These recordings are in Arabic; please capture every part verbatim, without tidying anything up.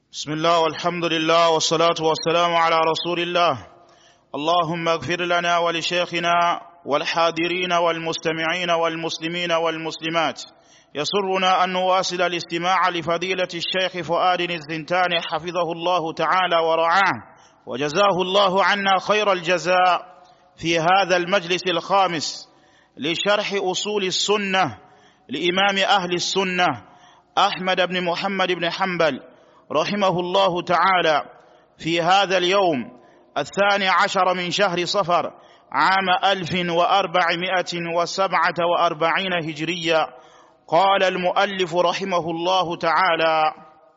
بسم الله والحمد لله والصلاة والسلام على رسول الله. اللهم اغفر لنا ولشيخنا والحاضرين والمستمعين والمسلمين والمسلمات. يسرنا أن نواصل الاستماع لفضيلة الشيخ فؤاد الزنتاني حفظه الله تعالى ورعاه، وجزاه الله عنا خير الجزاء في هذا المجلس الخامس لشرح أصول السنة لإمام أهل السنة أحمد بن محمد بن حنبل رحمه الله تعالى، في هذا اليوم الثاني عشر من شهر صفر عام ألف وأربعمائة وسبعة وأربعين هجرية. قال المؤلف رحمه الله تعالى: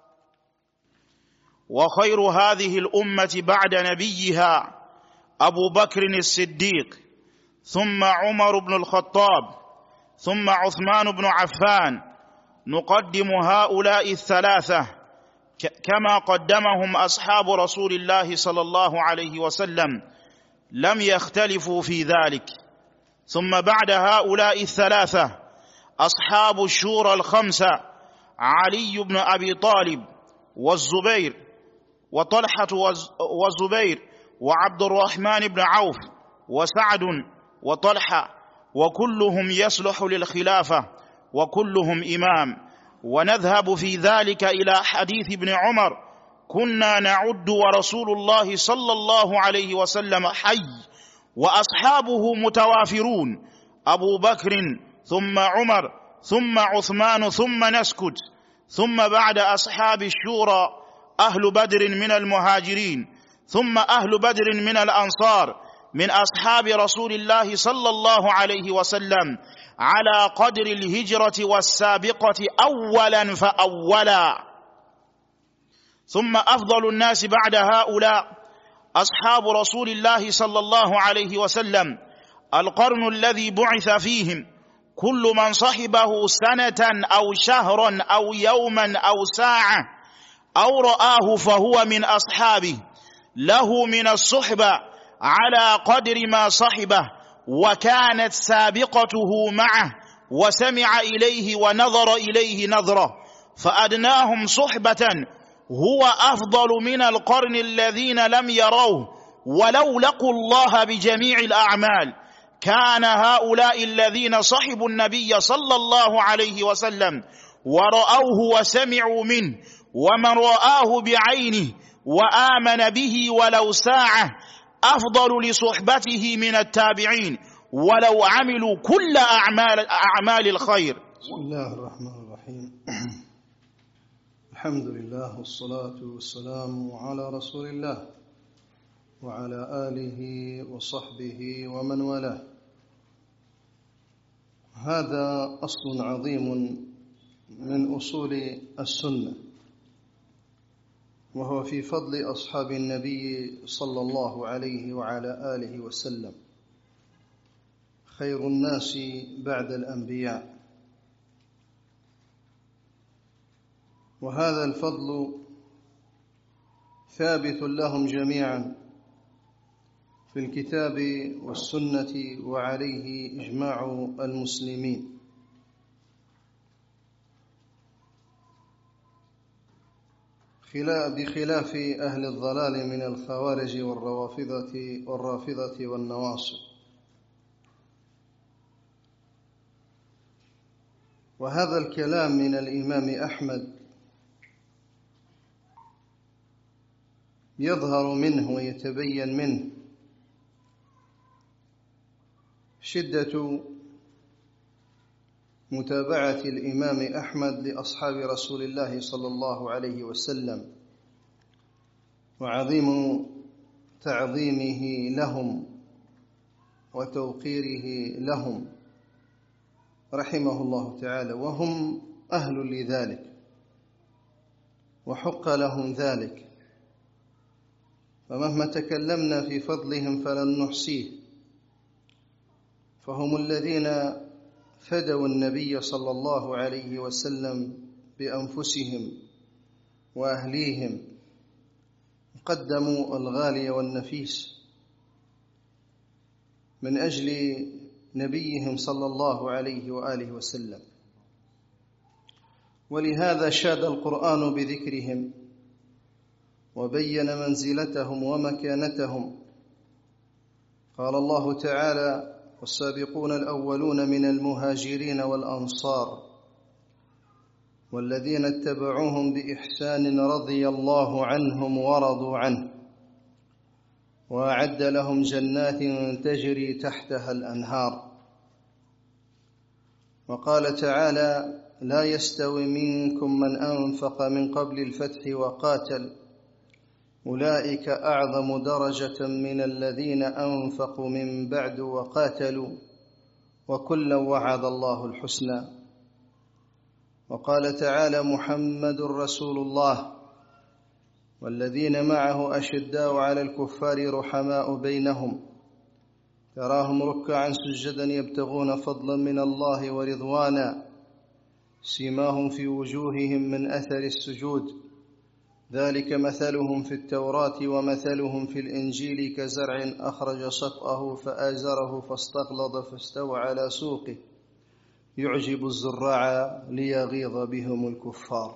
وخير هذه الأمة بعد نبيها أبو بكر الصديق، ثم عمر بن الخطاب، ثم عثمان بن عفان. نقدم هؤلاء الثلاثة كما قدمهم أصحاب رسول الله صلى الله عليه وسلم، لم يختلفوا في ذلك. ثم بعد هؤلاء الثلاثة أصحاب الشورى الخمسة: علي بن أبي طالب والزبير وطلحة والزبير وعبد الرحمن بن عوف وسعد وطلحة، وكلهم يصلح للخلافة وكلهم إمام. ونذهب في ذلك إلى حديث ابن عمر: كنا نعد ورسول الله صلى الله عليه وسلم حي وأصحابه متوافرون، أبو بكر ثم عمر ثم عثمان ثم نسكت. ثم بعد أصحاب الشورى أهل بدر من المهاجرين، ثم أهل بدر من الأنصار من أصحاب رسول الله صلى الله عليه وسلم على قدر الهجرة والسابقة أولا فأولا. ثم أفضل الناس بعد هؤلاء أصحاب رسول الله صلى الله عليه وسلم، القرن الذي بعث فيهم، كل من صحبه سنة أو شهرا أو يوما أو ساعة أو رآه فهو من أصحابه، له من الصحبة على قدر ما صحبه، وكانت سابقته معه، وسمع إليه ونظر إليه نظرة، فأدناهم صحبة هو أفضل من القرن الذين لم يروه ولو لقوا الله بجميع الأعمال. كان هؤلاء الذين صحبوا النبي صلى الله عليه وسلم ورأوه وسمعوا منه، ومن رآه بعينه وآمن به ولو ساعة أفضل لصحبته من التابعين ولو عملوا كل أعمال, أعمال الخير. بسم الله الرحمن الرحيم. الحمد لله والصلاة والسلام على رسول الله وعلى آله وصحبه ومن والاه. هذا أصل عظيم من أصول السنة، وهو في فضل أصحاب النبي صلى الله عليه وعلى آله وسلم، خير الناس بعد الأنبياء. وهذا الفضل ثابت لهم جميعا في الكتاب والسنة، وعليه إجماع المسلمين. بخلاف أهل الضلال من الخوارج والروافضة والرافضة والنواصب. وهذا الكلام من الإمام أحمد يظهر منه ويتبين منه شدة متابعة الإمام أحمد لأصحاب رسول الله صلى الله عليه وسلم، وعظيم تعظيمه لهم وتوقيره لهم رحمه الله تعالى، وهم أهل لذلك وحق لهم ذلك. فمهما تكلمنا في فضلهم فلن نحصيه، فهم الذين فدوا النبي صلى الله عليه وسلم بأنفسهم وأهليهم، قدموا الغالي والنفيس من أجل نبيهم صلى الله عليه وآله وسلم. ولهذا شاد القرآن بذكرهم وبين منزلتهم ومكانتهم. قال الله تعالى: والسابقون الأولون من المهاجرين والأنصار والذين اتبعوهم بإحسان رضي الله عنهم ورضوا عنه وأعد لهم جنات تجري تحتها الأنهار. وقال تعالى: لا يستوي منكم من أنفق من قبل الفتح وقاتل أولئك أعظم درجة من الذين أنفقوا من بعد وقاتلوا وكلا وعد الله الحسنى. وقال تعالى: محمد رسول الله والذين معه أشداء على الكفار رحماء بينهم تراهم ركعا سجدا يبتغون فضلا من الله ورضوانا سيماهم في وجوههم من أثر السجود ذلك مثلهم في التوراة ومثلهم في الإنجيل كزرع أخرج شطأه فآزره فاستغلظ فاستوى على سوقه يعجب الزراع ليغيظ بهم الكفار.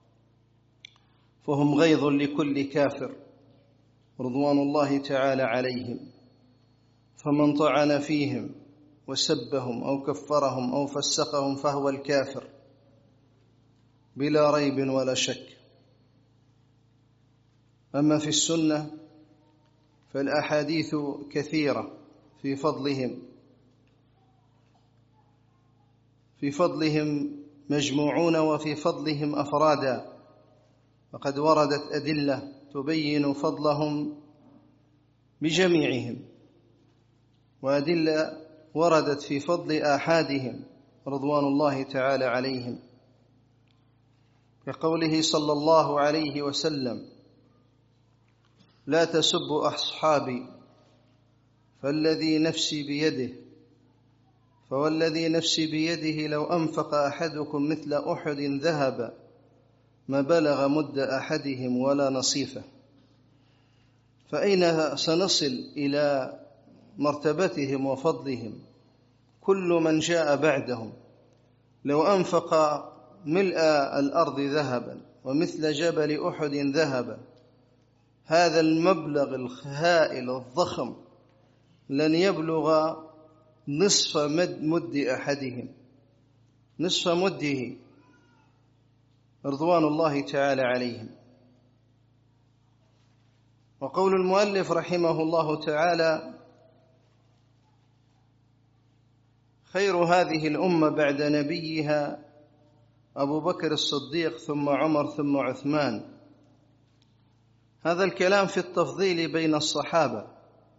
فهم غيظ لكل كافر رضوان الله تعالى عليهم، فمن طعن فيهم وسبهم أو كفرهم أو فسقهم فهو الكافر بلا ريب ولا شك. أما في السنة فالأحاديث كثيرة في فضلهم في فضلهم مجموعون وفي فضلهم أفرادا، وقد وردت أدلة تبين فضلهم بجميعهم، وأدلة وردت في فضل آحادهم رضوان الله تعالى عليهم، كقوله صلى الله عليه وسلم: لا تسبوا أصحابي فالذي نفسي بيده فوالذي نفسي بيده لو أنفق أحدكم مثل أحد ذهب ما بلغ مد أحدهم ولا نصيفه. فأين سنصل إلى مرتبتهم وفضلهم؟ كل من جاء بعدهم لو أنفق ملء الأرض ذهبا ومثل جبل أحد ذهبا، هذا المبلغ الهائل الضخم لن يبلغ نصف مد, مد أحدهم نصف مده رضوان الله تعالى عليهم. وقول المؤلف رحمه الله تعالى: خير هذه الأمة بعد نبيها أبو بكر الصديق ثم عمر ثم عثمان. هذا الكلام في التفضيل بين الصحابة،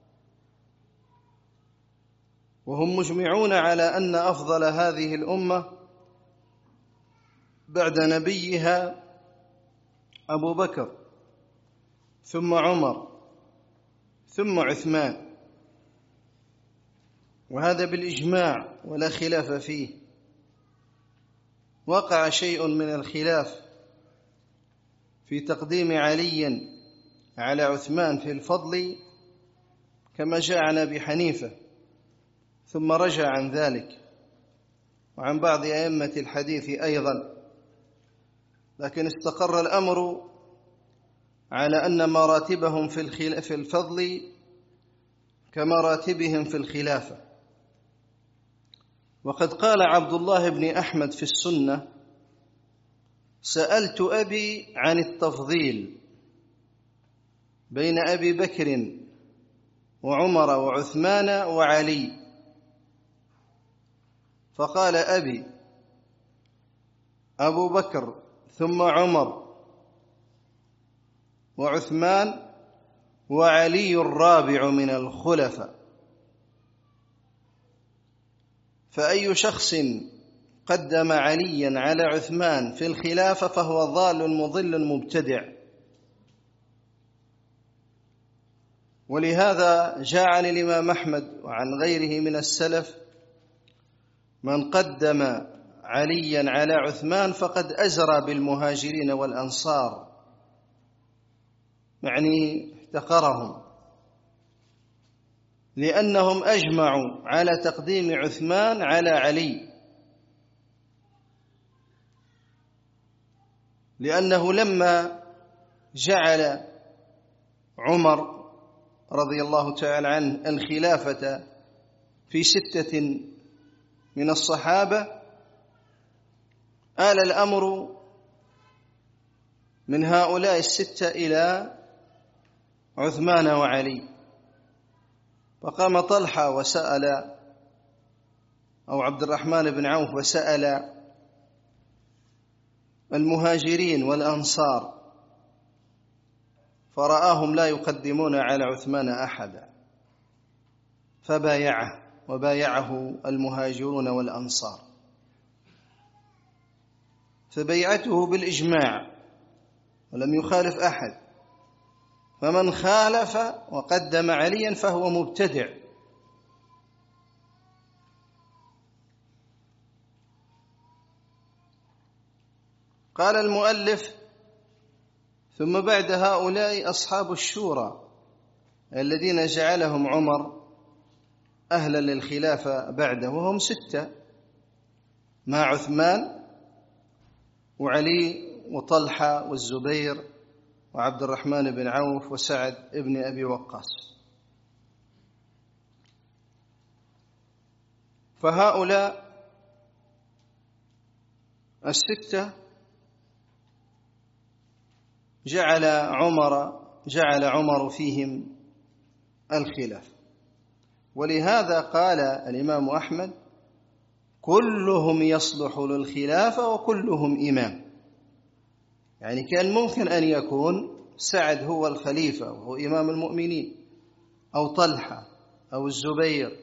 وهم مجمعون على أن أفضل هذه الأمة بعد نبيها أبو بكر ثم عمر ثم عثمان، وهذا بالإجماع ولا خلاف فيه. وقع شيء من الخلاف في تقديم علي على عثمان في الفضل كما جاء عن أبي حنيفة، ثم رجع عن ذلك وعن بعض أئمة الحديث أيضا، لكن استقر الأمر على أن مراتبهم في الفضل كمراتبهم في الخلافة. وقد قال عبد الله بن أحمد في السنة: سألت أبي عن التفضيل بين أبي بكر وعمر وعثمان وعلي، فقال أبي: أبو بكر ثم عمر وعثمان وعلي الرابع من الخلفاء. فأي شخص قدم عليا على عثمان في الخلافة فهو ضال مضل مبتدع. ولهذا جاء عن الإمام أحمد وعن غيره من السلف: من قدم عليا على عثمان فقد أزرى بالمهاجرين والأنصار، يعني احتقرهم، لأنهم أجمعوا على تقديم عثمان على علي، لأنه لما جعل عمر رضي الله تعالى عنه الخلافة في ستة من الصحابة، آل الأمر من هؤلاء الستة إلى عثمان وعلي، فقام طلحة وسأل أو عبد الرحمن بن عوف وسأل المهاجرين والأنصار، فرآهم لا يقدمون على عثمان أحدا، فبايعه وبايعه المهاجرون والأنصار، فبيعته بالإجماع ولم يخالف أحد، فمن خالف وقدم عليا فهو مبتدع. قال المؤلف: ثم بعد هؤلاء أصحاب الشورى الذين جعلهم عمر أهلا للخلافة بعده، وهم ستة مع عثمان وعلي وطلحة والزبير وعبد الرحمن بن عوف وسعد بن أبي وقاص. فهؤلاء الستة جعل عمر جعل عمر فيهم الخلافة، ولهذا قال الإمام أحمد: كلهم يصلح للخلافة وكلهم إمام. يعني كان ممكن أن يكون سعد هو الخليفة وهو إمام المؤمنين، أو طلحة أو الزبير،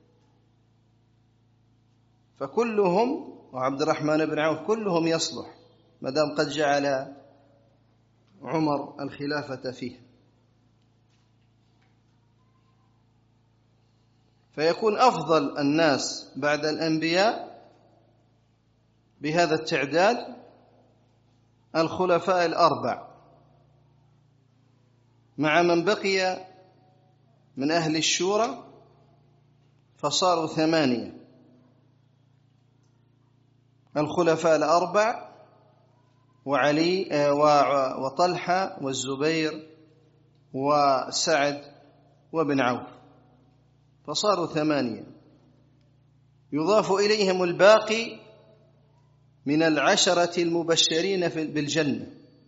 فكلهم وعبد الرحمن بن عوف كلهم يصلح ما دام قد جعل عمر الخلافة فيه. فيكون أفضل الناس بعد الأنبياء بهذا التعداد الخلفاء الأربع، مع من بقي من أهل الشورى فصاروا ثمانية: الخلفاء الأربع وعلي وطلحة والزبير وسعد وابن عوف، فصاروا ثمانية، يضاف إليهم الباقي من العشرة المبشرين بالجنة.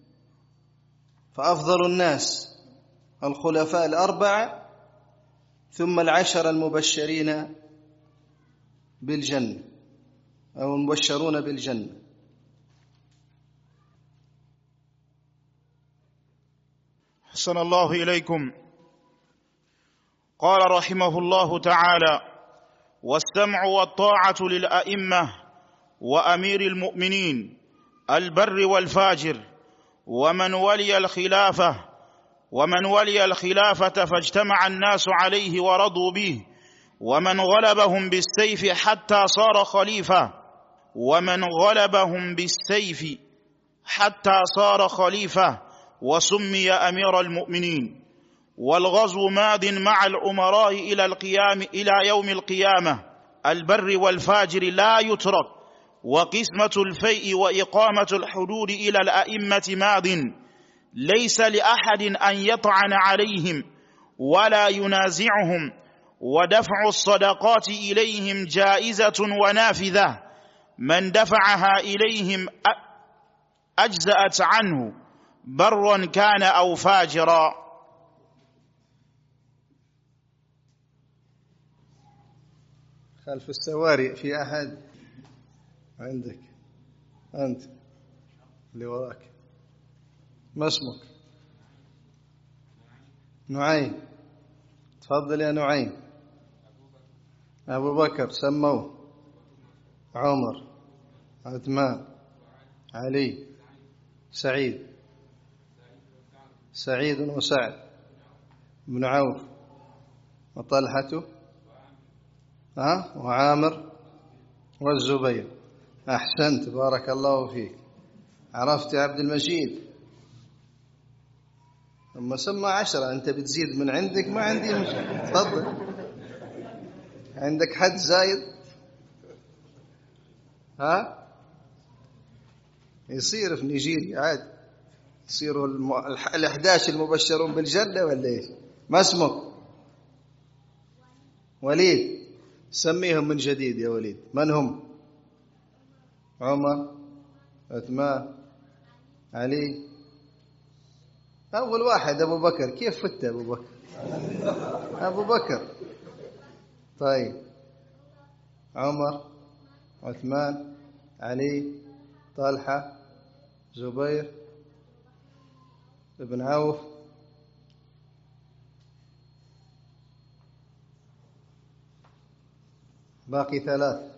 فأفضل الناس الخلفاء الأربعة، ثم العشرة المبشرين بالجنة أو المبشرون بالجنة. أحسن الله إليكم. قال رحمه الله تعالى: والسمع والطاعة للأئمة وأمير المؤمنين البر والفاجر ومن ولي الخلافة ومن ولي الخلافة فاجتمع الناس عليه ورضوا به، ومن غلبهم بالسيف حتى صار خليفة ومن غلبهم بالسيف حتى صار خليفة وسمي أمير المؤمنين. والغزو ماض مع الأمراء إلى القيام إلى يوم القيامة. البر والفاجر لا يترك، وقسمة الفيء وإقامة الحدود إلى الأئمة ماض، ليس لأحد أن يطعن عليهم ولا ينازعهم. ودفع الصدقات إليهم جائزة ونافذة، من دفعها إليهم أجزأت عنه برا كان أو فاجرا. خلف السواري في أحد عندك؟ أنت اللي وراك، ما اسمك؟ نعيم. تفضل يا نعيم. أبو بكر سموه، عمر، عثمان، علي، سعيد سعيد وسعد بن عوف وطلحة ها وعامر والزبير. أحسنت، بارك الله فيك، عرفت يا عبد المجيد. ثم سمى عشرة، أنت بتزيد من عندك، ما عندي مشكلة، تفضل. عندك حد زايد؟ ها يصير في نيجيريا عادي. يصيروا الأحداش المبشرون بالجنة ولا إيش؟ ما اسمك؟ وليد. سميهم من جديد يا وليد. من هم؟ عمر، عثمان، علي. أول واحد أبو بكر. كيف فت أبو بكر؟ أبو بكر. طيب، عمر، عثمان، علي، طلحة، زبير ابن عوف، باقي ثلاث.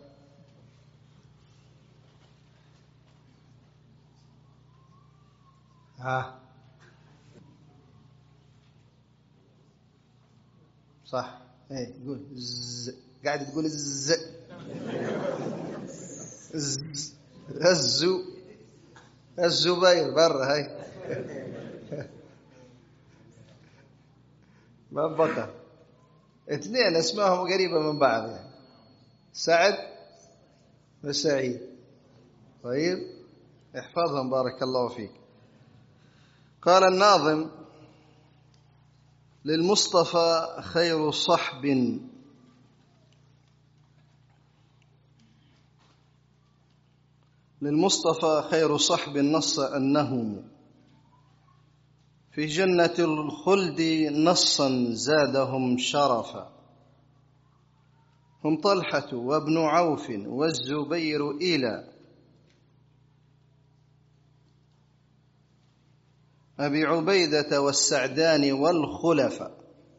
ها صح. ايه قول ز. قاعد تقول ز ز. الزو الزبير برا هاي. ما بقى اثنين اسمائهم قريبة من بعض يعني. سعد وسعيد. طيب احفظهم بارك الله فيك. قال الناظم: للمصطفى خير صحب للمصطفى خير صحب نص أنه في جنة الخلد نصا زادهم شرفا، هم طلحة وابن عوف والزبير إلى أبي عبيدة والسعدان والخلفاء.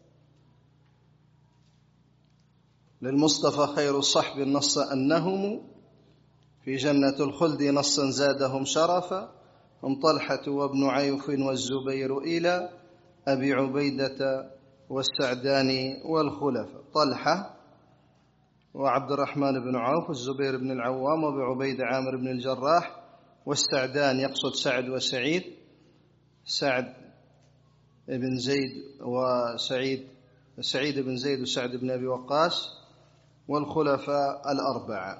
للمصطفى خير الصحب نص أنهم في جنة الخلد نصا زادهم شرفا، هم طلحة وابن عوف والزبير إلى أبي عبيدة والسعدان والخلفاء. طلحة وعبد الرحمن بن عوف والزبير بن العوام وابي عبيدة عامر بن الجراح، والسعدان يقصد سعد وسعيد، سعد بن زيد وسعيد سعيد بن زيد وسعد بن أبي وقاص، والخلفاء الأربعة.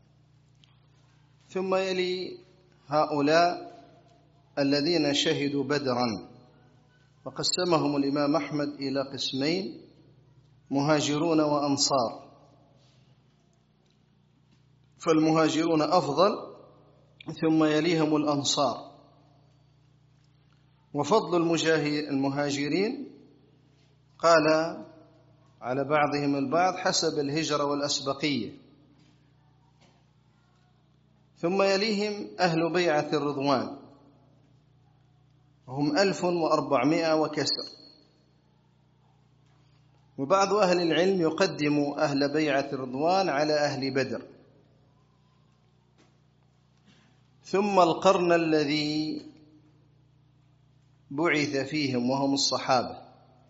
ثم يلي هؤلاء الذين شهدوا بدرا، وقسمهم الإمام أحمد إلى قسمين: مهاجرون وأنصار. فالمهاجرون أفضل، ثم يليهم الأنصار. وفضل المهاجرين قال على بعضهم البعض حسب الهجرة والأسبقية. ثم يليهم أهل بيعة الرضوان، وهم ألف وأربعمائة وكسر. وبعض أهل العلم يقدم أهل بيعة الرضوان على أهل بدر. ثم القرن الذي بعث فيهم وهم الصحابة،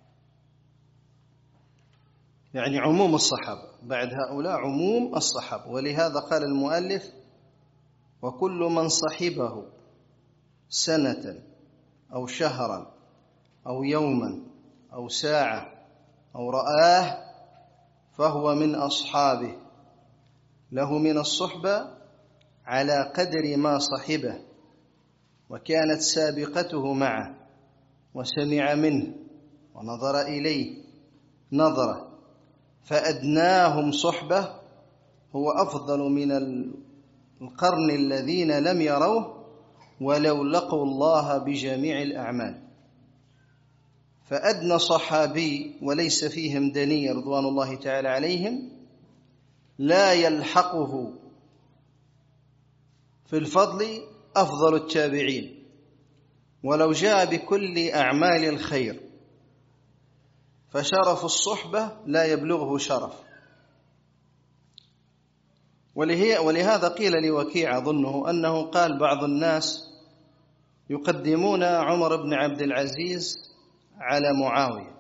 يعني عموم الصحابة. بعد هؤلاء عموم الصحابة. ولهذا قال المؤلف: وكل من صحبه سنة أو شهرا أو يوما أو ساعة أو رآه فهو من أصحابه، له من الصحبة على قدر ما صحبه، وكانت سابقته معه، وسمع منه ونظر إليه نظرة، فأدناهم صحبة هو أفضل من القرن الذين لم يروه ولو لقوا الله بجميع الأعمال. فأدنى صحابي وليس فيهم دني رضوان الله تعالى عليهم لا يلحقه في الفضل أفضل التابعين ولو جاء بكل أعمال الخير، فشرف الصحبة لا يبلغه شرف. ولهذا قيل لوكيع أظنه أنه قال: بعض الناس يقدمون عمر بن عبد العزيز على معاوية،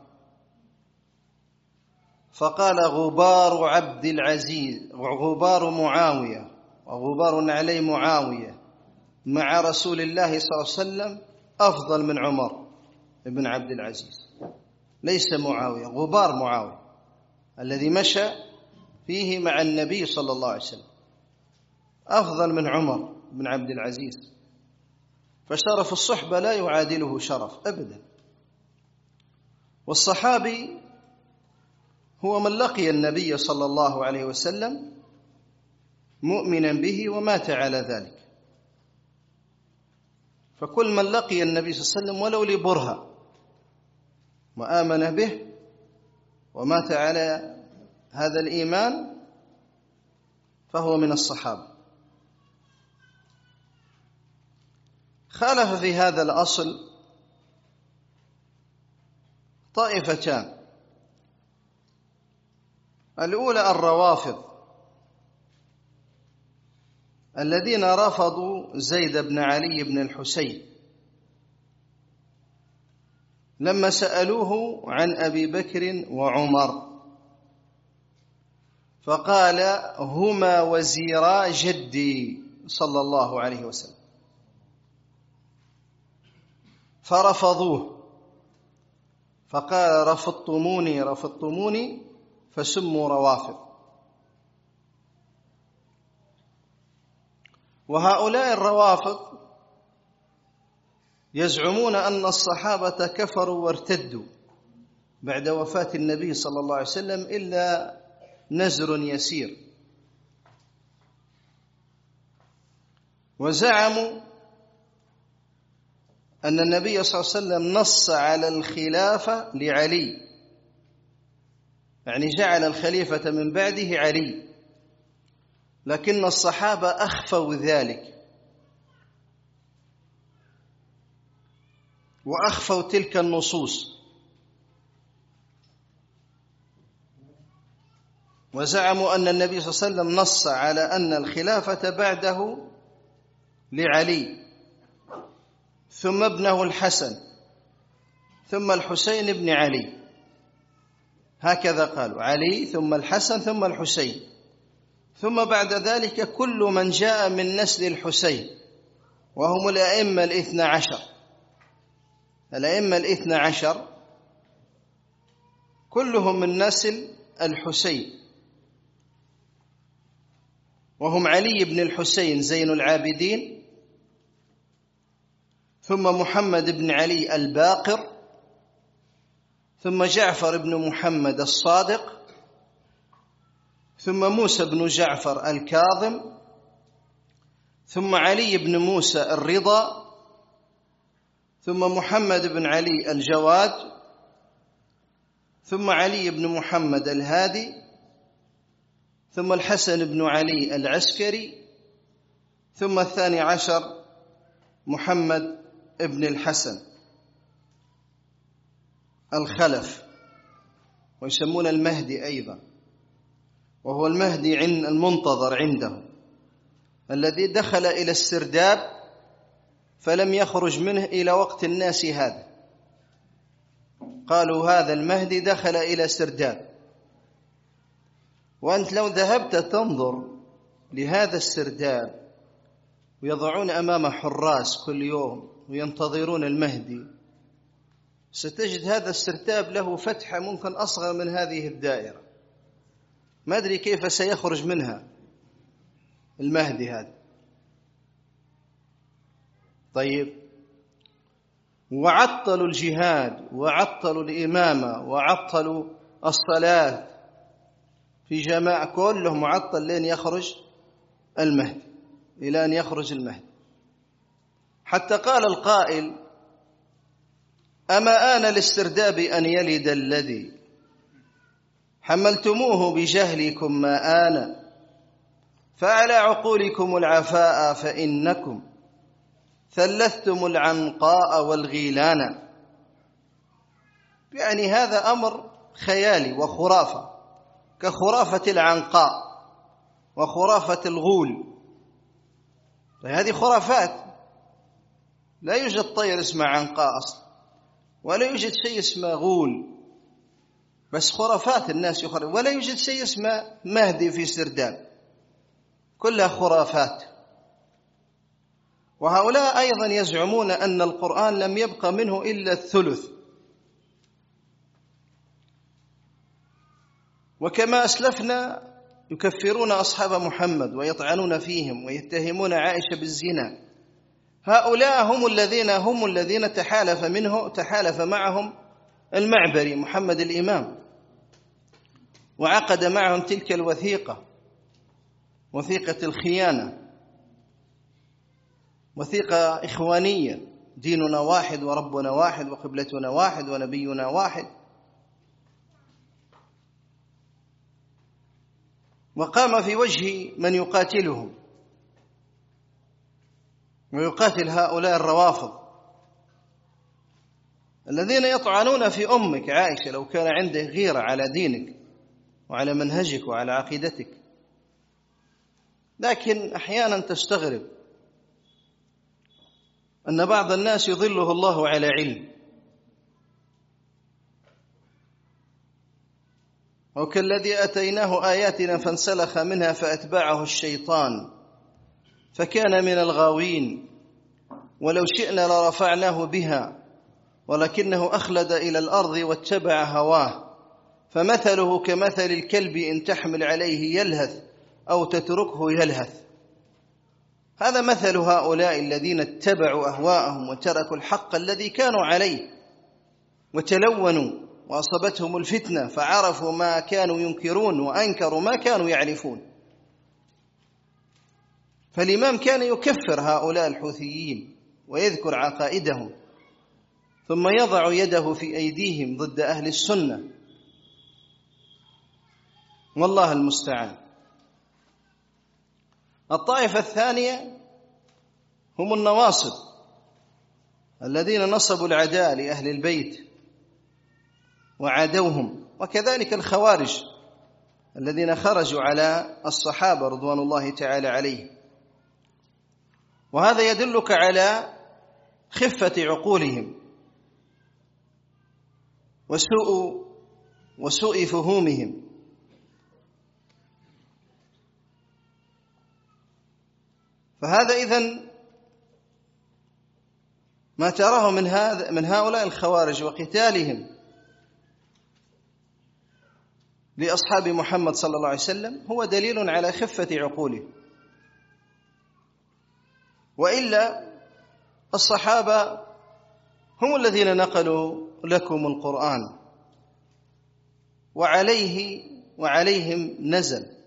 فقال: غبار عبد العزيز غبار معاوية وغبار علي معاوية مع رسول الله صلى الله عليه وسلم أفضل من عمر بن عبد العزيز. ليس معاوية، غبار معاوية الذي مشى فيه مع النبي صلى الله عليه وسلم أفضل من عمر بن عبد العزيز. فشرف الصحبة لا يعادله شرف أبدا. والصحابي هو من لقي النبي صلى الله عليه وسلم مؤمنا به ومات على ذلك. فكل من لقي النبي صلى الله عليه وسلم ولو لبرهة وآمن به ومات على هذا الإيمان فهو من الصحابة. خالف في هذا الأصل طائفتان. الأولى الروافض الذين رفضوا زيد بن علي بن الحسين لما سألوه عن أبي بكر وعمر، فقال هما وزيرا جدي صلى الله عليه وسلم، فرفضوه، فقال رفضتموني رفضتموني فسموا روافض. وهؤلاء الروافض يزعمون أن الصحابة كفروا وارتدوا بعد وفاة النبي صلى الله عليه وسلم إلا نزر يسير. وزعموا أن النبي صلى الله عليه وسلم نص على الخلافة لعلي، يعني جعل الخليفة من بعده علي، لكن الصحابة أخفوا ذلك وأخفوا تلك النصوص، وزعموا أن النبي صلى الله عليه وسلم نص على أن الخلافة بعده لعلي ثم ابنه الحسن ثم الحسين بن علي، هكذا قالوا، علي ثم الحسن ثم الحسين، ثم بعد ذلك كل من جاء من نسل الحسين، وهم الأئمة الاثنى عشر. الأئمة الاثنى عشر كلهم من نسل الحسين، وهم علي بن الحسين زين العابدين، ثم محمد بن علي الباقر، ثم جعفر بن محمد الصادق، ثم موسى بن جعفر الكاظم، ثم علي بن موسى الرضا، ثم محمد بن علي الجواد، ثم علي بن محمد الهادي، ثم الحسن بن علي العسكري، ثم الثاني عشر محمد ابن الحسن الخلف، ويسمون المهدي أيضا، وهو المهدي عند المنتظر عنده الذي دخل إلى السرداب فلم يخرج منه إلى وقت الناس هذا. قالوا هذا المهدي دخل إلى سرداب. وأنت لو ذهبت تنظر لهذا السرداب ويضعون أمام حراس كل يوم وينتظرون المهدي، ستجد هذا السرداب له فتحة ممكن أصغر من هذه الدائرة، ما أدري كيف سيخرج منها المهدي هذا. طيب، وعطلوا الجهاد وعطلوا الإمامة وعطلوا الصلاة في جماعة، كلهم معطل لين يخرج المهدي، إلى أن يخرج المهدي. حتى قال القائل أما آن الاسترداب أن يلد الذي حملتموه بجهلكم ما آن، فعلى عقولكم العفاء فإنكم ثلثتم العنقاء والغيلان. يعني هذا أمر خيالي وخرافة، كخرافة العنقاء وخرافة الغول. هذه خرافات، لا يوجد طير اسمه عنقاء أصلا، ولا يوجد شيء اسمه غول، بس خرافات الناس يخرج. ولا يوجد شيء اسمه مهدي في سرداب، كلها خرافات. وهؤلاء أيضا يزعمون أن القرآن لم يبق منه إلا الثلث. وكما أسلفنا يكفرون أصحاب محمد ويطعنون فيهم ويتهمون عائشة بالزنا. هؤلاء هم الذين هم الذين تحالف منه تحالف معهم المعبري محمد الإمام، وعقد معهم تلك الوثيقة، وثيقة الخيانة، وثيقة إخوانية، ديننا واحد وربنا واحد وقبلتنا واحد ونبينا واحد. وقام في وجه من يقاتلهم ويقاتل هؤلاء الروافض الذين يطعنون في أمك عائشة لو كان عنده غيرة على دينك وعلى منهجك وعلى عقيدتك. لكن أحيانا تستغرب أن بعض الناس يظله الله على علم، وكالذي أتيناه آياتنا فانسلخ منها فأتبعه الشيطان فكان من الغاوين، ولو شئنا لرفعناه بها ولكنه أخلد إلى الأرض واتبع هواه فمثله كمثل الكلب إن تحمل عليه يلهث أو تتركه يلهث. هذا مثل هؤلاء الذين اتبعوا أهواءهم وتركوا الحق الذي كانوا عليه وتلونوا وأصابتهم الفتنة فعرفوا ما كانوا ينكرون وأنكروا ما كانوا يعرفون. فالإمام كان يكفر هؤلاء الحوثيين ويذكر عقائدهم ثم يضع يده في أيديهم ضد أهل السنة، والله المستعان. الطائفة الثانية هم النواصب الذين نصبوا العداء لأهل البيت وعادوهم، وكذلك الخوارج الذين خرجوا على الصحابة رضوان الله تعالى عليهم. وهذا يدلك على خفة عقولهم وسوء وسوء فهومهم. فهذا إذن ما تراه من هذا من هؤلاء الخوارج وقتالهم لأصحاب محمد صلى الله عليه وسلم هو دليل على خفة عقوله. وإلا الصحابة هم الذين نقلوا لكم القرآن وعليه وعليهم نزل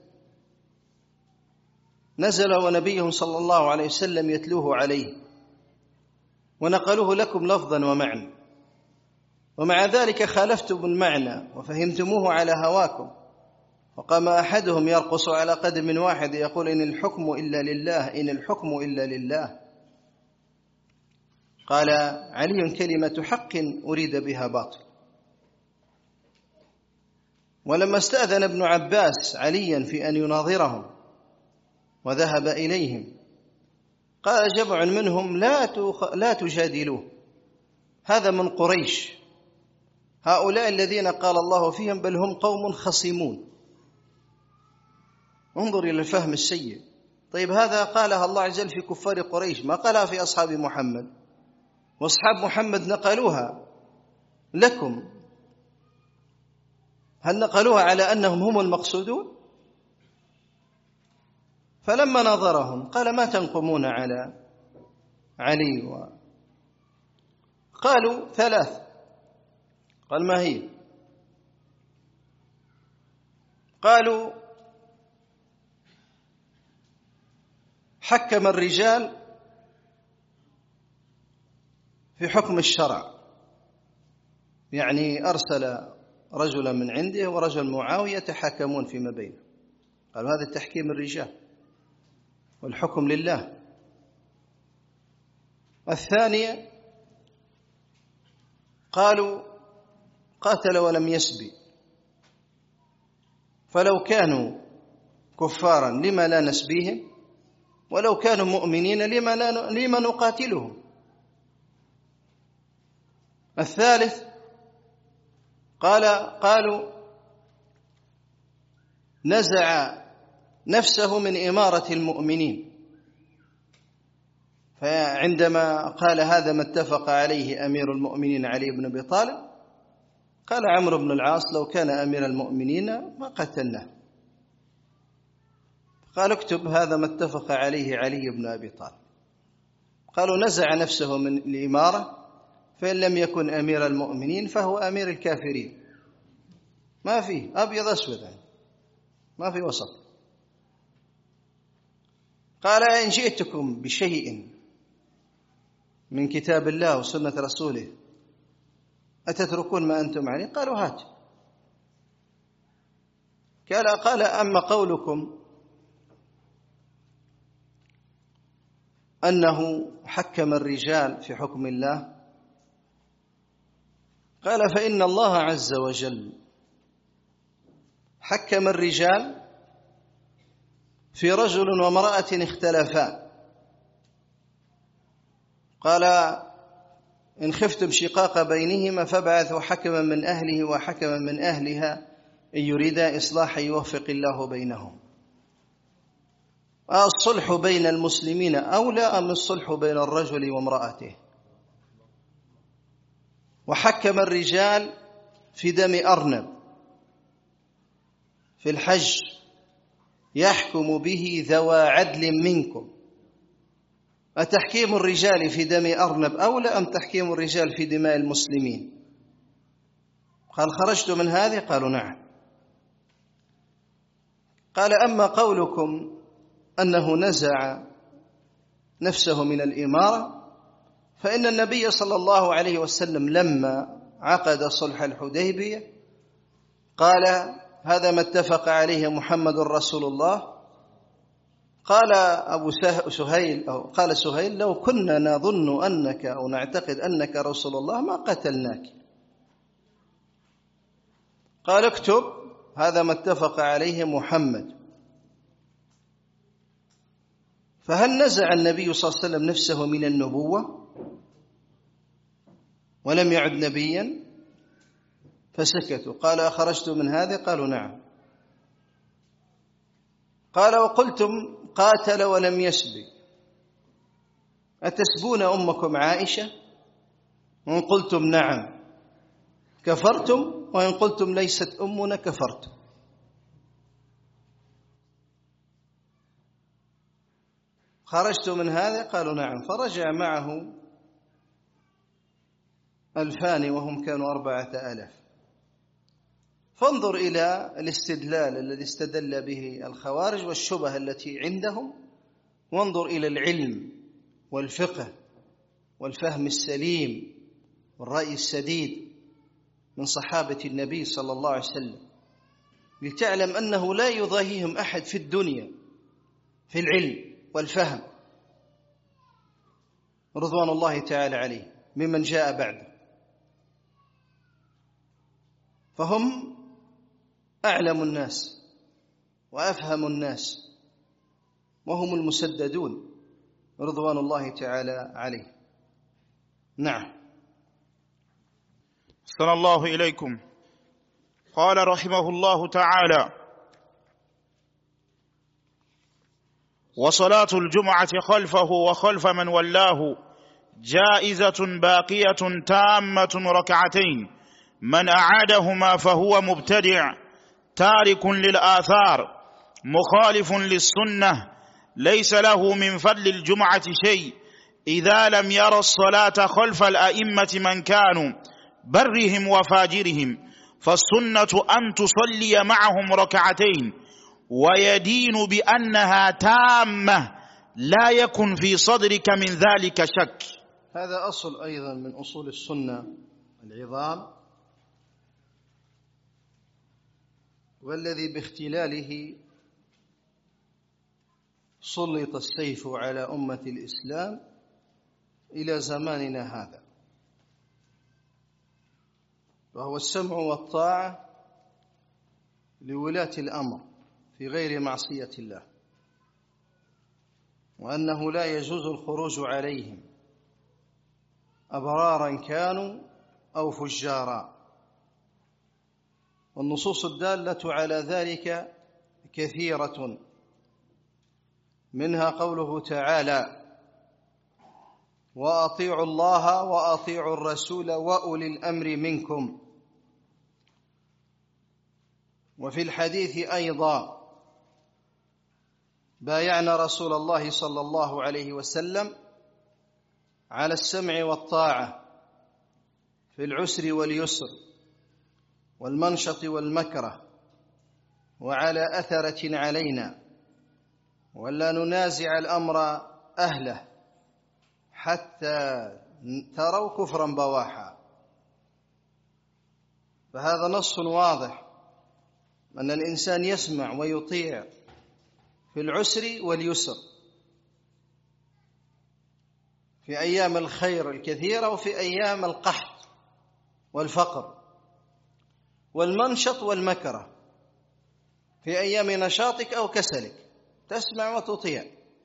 نزل ونبيهم صلى الله عليه وسلم يتلوه عليه ونقلوه لكم لفظا ومعنى، ومع ذلك خالفتم المعنى وفهمتموه على هواكم. وقام أحدهم يرقص على قدم واحد يقول إن الحكم إلا لله إن الحكم إلا لله. قال علي كلمة حق أريد بها باطل. ولما استأذن ابن عباس عليا في أن يناظرهم وذهب إليهم قال جمع منهم لا لا تجادلوه، هذا من قريش، هؤلاء الذين قال الله فيهم بل هم قوم خصمون. انظر إلى الفهم السيء. طيب هذا قالها الله عز وجل في كفار قريش، ما قالها في أصحاب محمد، وأصحاب محمد نقلوها لكم، هل نقلوها على أنهم هم المقصودون؟ فلما نظرهم قال ما تنقمون على علي و... قالوا ثلاث. قال ما هي؟ قالوا حكم الرجال في حكم الشرع، يعني أرسل رجلا من عنده ورجل معاوية يتحاكمون فيما بينهم. قالوا هذا التحكيم الرجال والحكم لله. الثانية قالوا قاتل ولم يسبي، فلو كانوا كفارا لما لا نسبيهم، ولو كانوا مؤمنين لما, لا لما نقاتلهم. الثالث قال قالوا نزع نفسه من إمارة المؤمنين، فعندما قال هذا ما اتفق عليه أمير المؤمنين علي بن أبي طالب قال عمرو بن العاص لو كان أمير المؤمنين ما قتلناه، قال اكتب هذا ما اتفق عليه علي بن أبي طالب. قالوا نزع نفسه من الإمارة، فإن لم يكن أمير المؤمنين فهو أمير الكافرين، ما فيه أبيض أسود، ما في وسط. قال إن جئتكم بشيء من كتاب الله وسنة رسوله أتتركون ما أنتم عليه؟ قالوا هات. قال قال أما قولكم أنه حكم الرجال في حكم الله، قال فإن الله عز وجل حكم الرجال في رجل وامرأة اختلفا، قال إن خفتم شقاق بينهما فابعثوا حكما من أهله وحكما من أهلها إن يريدا إصلاحا يوفق الله بينهم. الصلح بين المسلمين أولى أم الصلح بين الرجل وامرأته؟ وحكم الرجال في دم أرنب في الحج يحكم به ذوى عدل منكم، أتحكيم الرجال في دم أرنب أولى أم تحكيم الرجال في دماء المسلمين؟ قال خرجت من هذه؟ قالوا نعم. قال أما قولكم أنه نزع نفسه من الإمارة، فإن النبي صلى الله عليه وسلم لما عقد صلح الحديبية قال هذا ما اتفق عليه محمد رسول الله. قال أبو سهيل أو قال سهيل لو كنا نظن أنك أو نعتقد أنك رسول الله ما قتلناك. قال اكتب هذا ما اتفق عليه محمد. فهل نزع النبي صلى الله عليه وسلم نفسه من النبوة ولم يعد نبيا؟ فسكتوا. قال أخرجت من هذا؟ قالوا نعم. قال وقلتم قاتل ولم يسبي، أتسبون أمكم عائشة؟ وإن قلتم نعم كفرتم، وإن قلتم ليست أمنا كفرتم. خرجت من هذا؟ قالوا نعم. فرجع معه ألفان وهم كانوا أربعة آلاف. فانظر إلى الاستدلال الذي استدل به الخوارج والشبه التي عندهم، وانظر إلى العلم والفقه والفهم السليم والرأي السديد من صحابة النبي صلى الله عليه وسلم، لتعلم أنه لا يضاهيهم أحد في الدنيا في العلم والفهم رضوان الله تعالى عليه ممن جاء بعده. فهم أعلم الناس وأفهم الناس وهم المسددون رضوان الله تعالى عليه. نعم. صلى الله إليكم. قال رحمه الله تعالى: وصلاة الجمعة خلفه وخلف من ولاه جائزة باقية تامة ركعتين، من أعادهما فهو مبتدع تارك للآثار مخالف للسنة، ليس له من فضل الجمعة شيء إذا لم يرى الصلاة خلف الأئمة من كانوا برهم وفاجرهم، فالسنة أن تصلي معهم ركعتين ويدين بأنها تامة لا يكن في صدرك من ذلك شك. هذا أصل أيضا من أصول السنة العظام، والذي باختلاله سلط السيف على أمة الإسلام إلى زماننا هذا، وهو السمع والطاعة لولاة الأمر في غير معصية الله، وأنه لا يجوز الخروج عليهم أبرارا كانوا أو فجارا. والنصوص الدالة على ذلك كثيرة، منها قوله تعالى: وأطيعوا الله وأطيعوا الرسول وأولي الأمر منكم. وفي الحديث أيضا: بايعنا رسول الله صلى الله عليه وسلم على السمع والطاعة في العسر واليسر والمنشط والمكره، وعلى أثرة علينا، ولا ننازع الأمر أهله حتى تروا كفرا بواحا. فهذا نص واضح أن الإنسان يسمع ويطيع في العسر واليسر، في أيام الخير الكثيرة وفي أيام القحط والفقر والمنشط والمكره، في أيام نشاطك أو كسلك تسمع وتطيع.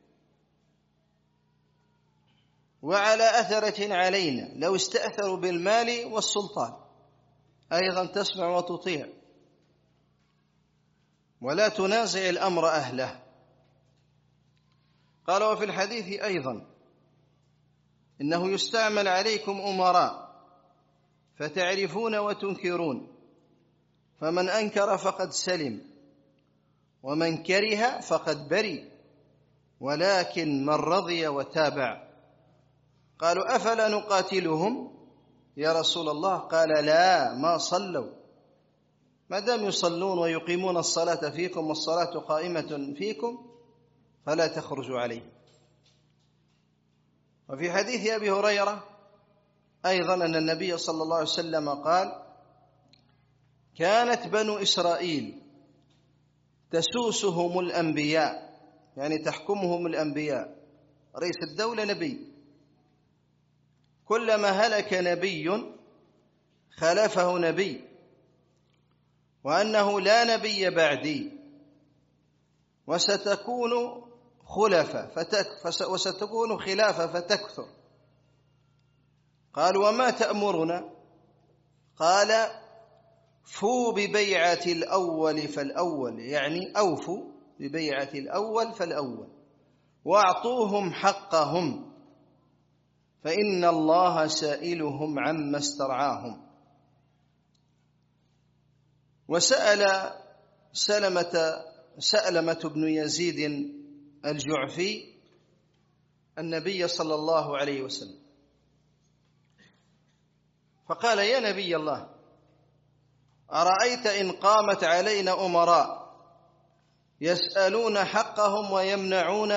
وعلى أثرة علينا، لو استأثروا بالمال والسلطان أيضا تسمع وتطيع، ولا تنازع الأمر أهله. قال: وفي الحديث أيضا إنه يستعمل عليكم أمراء فتعرفون وتنكرون، فمن أنكر فقد سلم، ومن كره فقد بري، ولكن من رضي وتابع. قالوا: أفلا نقاتلهم يا رسول الله؟ قال: لا، ما صلوا، ما دام يصلون ويقيمون الصلاة فيكم والصلاة قائمة فيكم فلا تخرجوا عليه. وفي حديث أبي هريرة أيضا أن النبي صلى الله عليه وسلم قال: كانت بنو إسرائيل تسوسهم الأنبياء، يعني تحكمهم الأنبياء، رئيس الدولة نبي، كلما هلك نبي خلفه نبي، وأنه لا نبي بعدي، وستكون خلفة وستكون خلافة فتكثر. قال: وما تأمرنا؟ قال: فوا ببيعة الأول فالأول، يعني أوفوا ببيعة الأول فالأول، واعطوهم حقهم، فإن الله سائلهم عما استرعاهم. وسأل سلمة سألمة بن يزيد الجعفي النبي صلى الله عليه وسلم فقال: يا نبي الله، أرأيت إن قامت علينا أمراء يسألون حقهم ويمنعون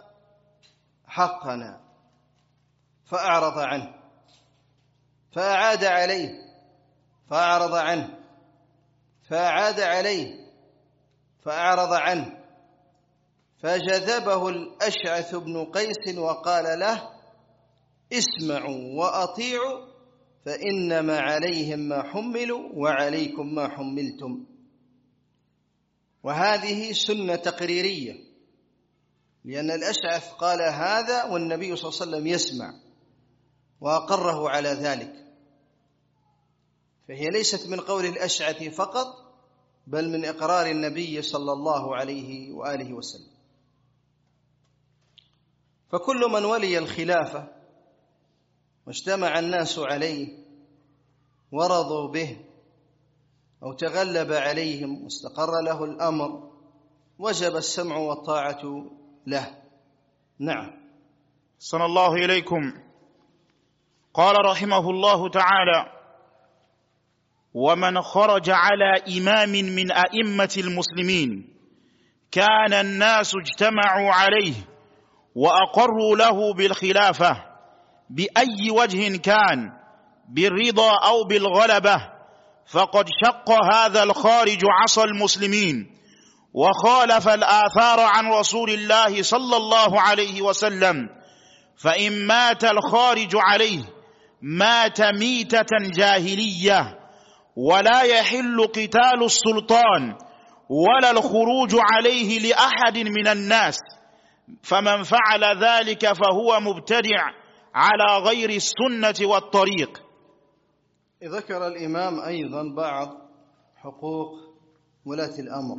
حقنا، فأعرض عنه، فأعاد عليه، فأعرض عنه، فأعاد عليه، فأعرض عنه، فجذبه الأشعث بن قيس وقال له: اسمعوا وأطيعوا، فإنما عليهم ما حملوا وعليكم ما حملتم. وهذه سنة تقريرية، لأن الأشعث قال هذا والنبي صلى الله عليه وسلم يسمع وأقره على ذلك، فهي ليست من قول الأشعث فقط، بل من إقرار النبي صلى الله عليه وآله وسلم. فكل من ولي الخلافة واجتمع الناس عليه ورضوا به أو تغلب عليهم واستقر له الأمر وجب السمع والطاعة له. نعم. صلى الله إليكم. قال رحمه الله تعالى: ومن خرج على إمام من أئمة المسلمين كان الناس اجتمعوا عليه وأقروا له بالخلافة بأي وجه كان، بالرضا أو بالغلبة، فقد شق هذا الخارج عصا المسلمين وخالف الآثار عن رسول الله صلى الله عليه وسلم. فإن مات الخارج عليه مات ميتة جاهلية، ولا يحل قتال السلطان ولا الخروج عليه لأحد من الناس، فمن فعل ذلك فهو مبتدع على غير السنة والطريق. ذكر الإمام أيضا بعض حقوق ولاة الأمر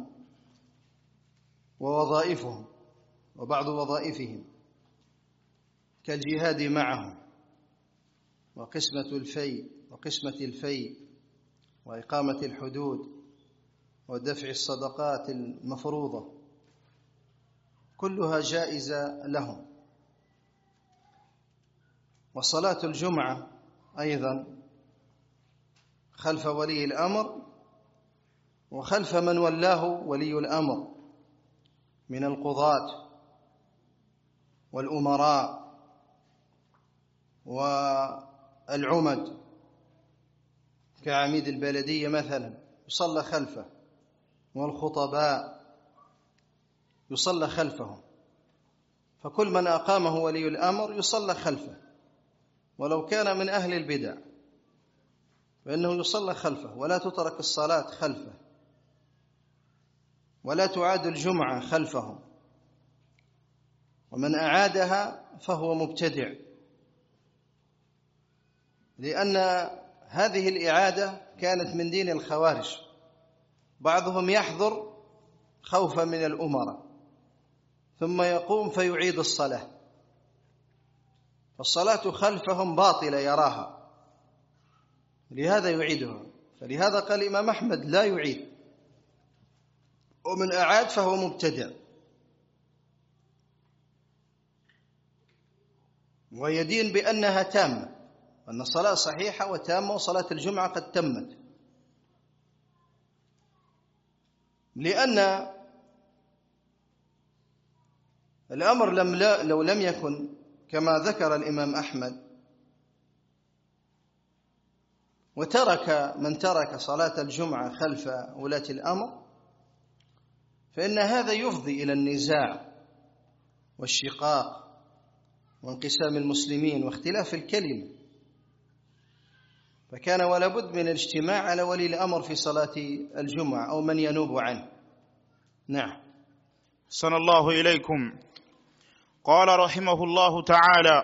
ووظائفهم وبعض وظائفهم كالجهاد معهم وقسمة الفيء وقسمة الفيء وإقامة الحدود ودفع الصدقات المفروضة، كلها جائزة لهم. وصلاة الجمعة أيضا خلف ولي الأمر وخلف من ولاه ولي الأمر من القضاة والأمراء والعمد كعميد البلدية مثلا يصلى خلفه، والخطباء يصلى خلفهم، فكل من أقامه ولي الأمر يصلى خلفه ولو كان من أهل البدع، فإنه يصلى خلفه ولا تترك الصلاة خلفه ولا تعاد الجمعة خلفهم، ومن أعادها فهو مبتدع، لأن هذه الإعادة كانت من دين الخوارج. بعضهم يحضر خوفا من الأمراء ثم يقوم فيعيد الصلاة، فالصلاة خلفهم باطلة يراها، لهذا يعيدها. فلهذا قال الإمام أحمد لا يعيد، ومن أعاد فهو مبتدع. ويدين بأنها تامة، أن الصلاة صحيحة وتامة وصلاة الجمعة قد تمت، لأن الأمر لم لا لو لم يكن كما ذكر الإمام أحمد وترك من ترك صلاة الجمعة خلف ولاة الأمر، فإن هذا يفضي إلى النزاع والشقاق وانقسام المسلمين واختلاف الكلمة، فكان ولا بد من الاجتماع على ولي الأمر في صلاة الجمعة أو من ينوب عنه. نعم. أحسن الله إليكم. قال رحمه الله تعالى: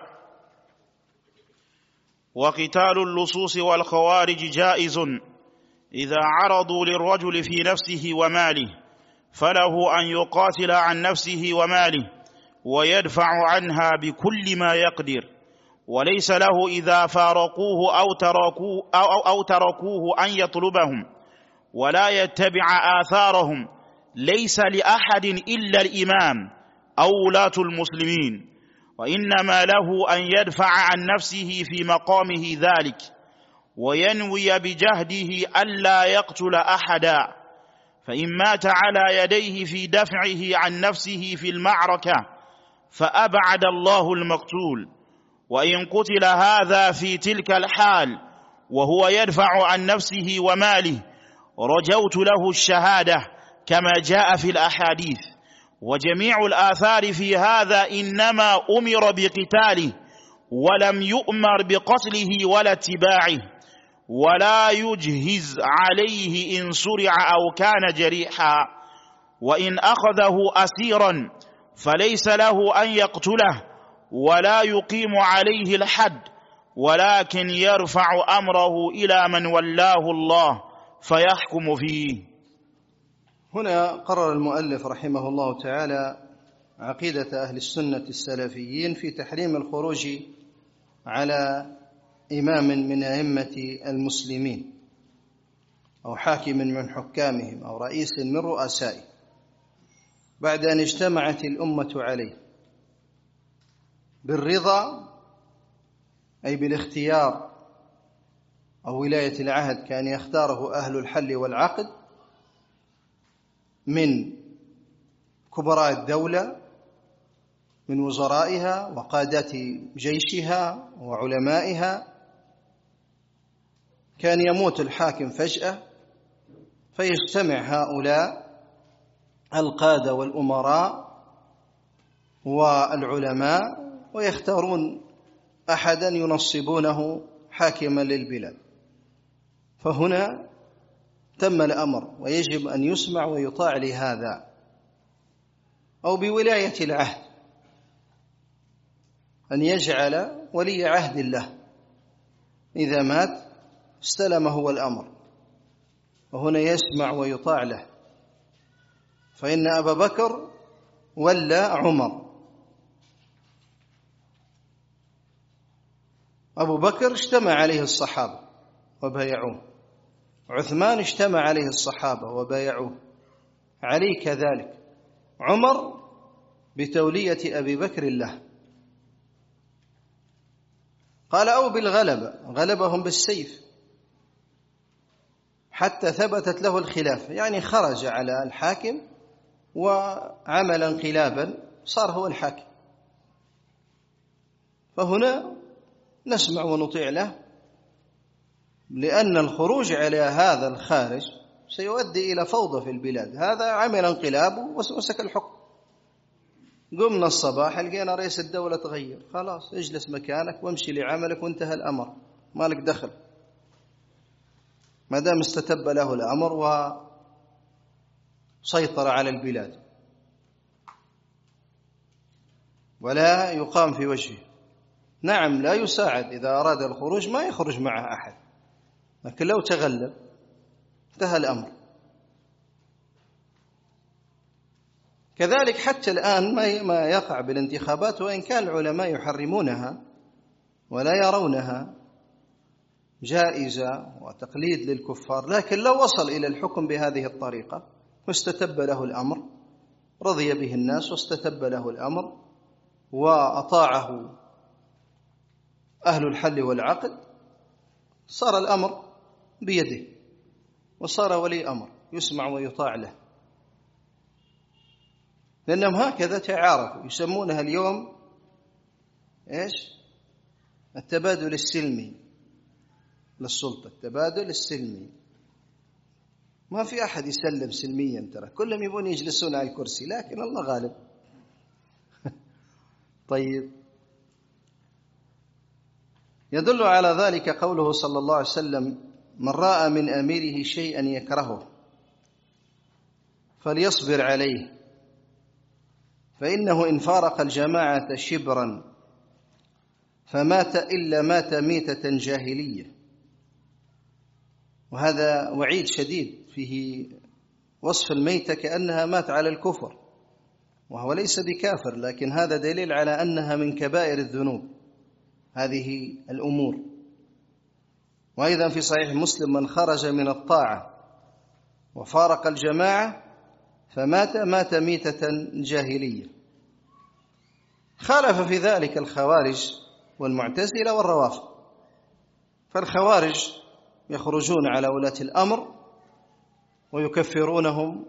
وقتال اللصوص والخوارج جائز إذا عرضوا للرجل في نفسه وماله، فله أن يقاتل عن نفسه وماله ويدفع عنها بكل ما يقدر، وليس له إذا فارقوه أو تركوه, أو, أو, أو تركوه أن يطلبهم ولا يتبع آثارهم، ليس لأحد إلا الإمام أو ولاة المسلمين، وإنما له أن يدفع عن نفسه في مقامه ذلك وينوي بجهده ألا يقتل أحدا، فإن مات على يديه في دفعه عن نفسه في المعركة فأبعد الله المقتول، وإن قتل هذا في تلك الحال وهو يدفع عن نفسه وماله رجوت له الشهادة كما جاء في الأحاديث. وجميع الآثار في هذا إنما أمر بقتاله ولم يؤمر بقتله ولا اتباعه، ولا يجهز عليه إن سرع أو كان جريحا، وإن أخذه أسيرا فليس له أن يقتله ولا يقيم عليه الحد، ولكن يرفع أمره إلى من ولاه الله فيحكم فيه. هنا قرر المؤلف رحمه الله تعالى عقيدة أهل السنة السلفيين في تحريم الخروج على إمام من أئمة المسلمين أو حاكم من حكامهم أو رئيس من رؤسائهم بعد أن اجتمعت الأمة عليه بالرضا، أي بالاختيار أو ولاية العهد كان يختاره أهل الحل والعقد من كبراء الدولة من وزرائها وقادة جيشها وعلمائها. كان يموت الحاكم فجأة فيجتمع هؤلاء القادة والأمراء والعلماء ويختارون أحدا ينصبونه حاكما للبلاد، فهنا تم الأمر ويجب أن يسمع ويطاع لهذا. أو بولاية العهد، أن يجعل ولي عهد له إذا مات استلم هو الأمر، وهنا يسمع ويطاع له، فإن أبا بكر ولى عمر. أبو بكر اجتمع عليه الصحابة وبايعوه، عثمان اجتمع عليه الصحابة وبايعوه، علي كذلك، عمر بتولية أبي بكر له. قال أو بالغلبة، غلبهم بالسيف حتى ثبتت له الخلافة، يعني خرج على الحاكم وعمل انقلابا صار هو الحاكم. فهنا نسمع ونطيع له، لأن الخروج على هذا الخارج سيؤدي إلى فوضى في البلاد. هذا عمل انقلاب ومسك الحكم، قمنا الصباح لقينا رئيس الدولة تغير، خلاص اجلس مكانك وامشي لعملك وانتهى الأمر، ما لك دخل ما دام استتب له الأمر وسيطر على البلاد، ولا يقام في وجهه. نعم لا يساعد، إذا أراد الخروج ما يخرج معه أحد، لكن لو تغلب انتهى الأمر. كذلك حتى الآن ما يقع بالانتخابات، وإن كان العلماء يحرمونها ولا يرونها جائزة وتقليد للكفار، لكن لو وصل إلى الحكم بهذه الطريقة واستتب له الأمر، رضي به الناس واستتب له الأمر وأطاعه أهل الحل والعقد، صار الأمر بيده وصار ولي أمر يسمع ويطاع له، لأنهم هكذا تعارفوا. يسمونها اليوم إيش؟ التبادل السلمي للسلطة، التبادل السلمي. ما في أحد يسلم سلميا، ترى كلهم يبون يجلسون على الكرسي، لكن الله غالب. طيب، يدل على ذلك قوله صلى الله عليه وسلم: من رأى من أميره شيئا يكرهه فليصبر عليه، فإنه إن فارق الجماعة شبرا فمات إلا مات ميتة جاهلية. وهذا وعيد شديد فيه وصف الميتة كأنها مات على الكفر، وهو ليس بكافر، لكن هذا دليل على أنها من كبائر الذنوب هذه الأمور. وأيضا في صحيح مسلم: من خرج من الطاعة وفارق الجماعة فمات مات ميتة جاهلية. خالف في ذلك الخوارج والمعتزلة والروافض، فالخوارج يخرجون على ولاة الأمر ويكفرونهم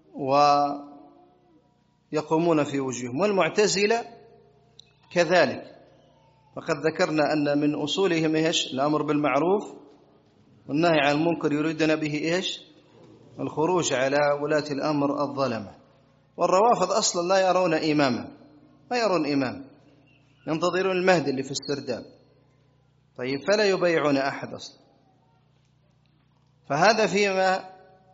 ويقومون في وجوههم، والمعتزلة كذلك. فقد ذكرنا أن من أصولهم إيش؟ الأمر بالمعروف والنهي عن المنكر، يريدون به إيش؟ الخروج على ولاة الأمر الظلمة. والروافض أصلا لا يرون إماما، ما يرون إمام، ينتظرون المهدي اللي في السرداب. طيب، فلا يبايعون أحد أصلا. فهذا فيما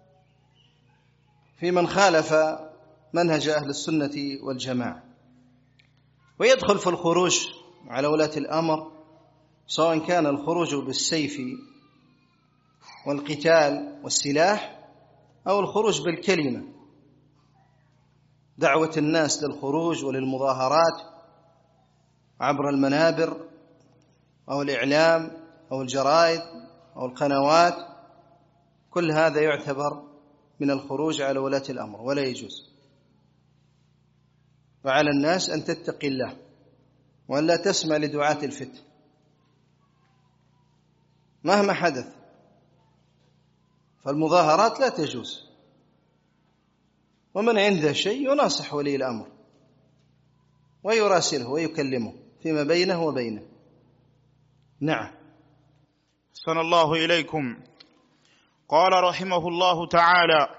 في من خالف منهج أهل السنة والجماعة. ويدخل في الخروج على ولاة الأمر سواء كان الخروج بالسيف والقتال والسلاح أو الخروج بالكلمة، دعوة الناس للخروج وللمظاهرات عبر المنابر أو الإعلام أو الجرائد أو القنوات، كل هذا يعتبر من الخروج على ولاة الأمر ولا يجوز. وعلى الناس أن تتقي الله وأن لا تسمع لدعاة الفتن مهما حدث. فالمظاهرات لا تجوز، ومن عنده شيء يناصح ولي الأمر ويراسله ويكلمه فيما بينه وبينه. نعم. أحسن الله إليكم. قال رحمه الله تعالى: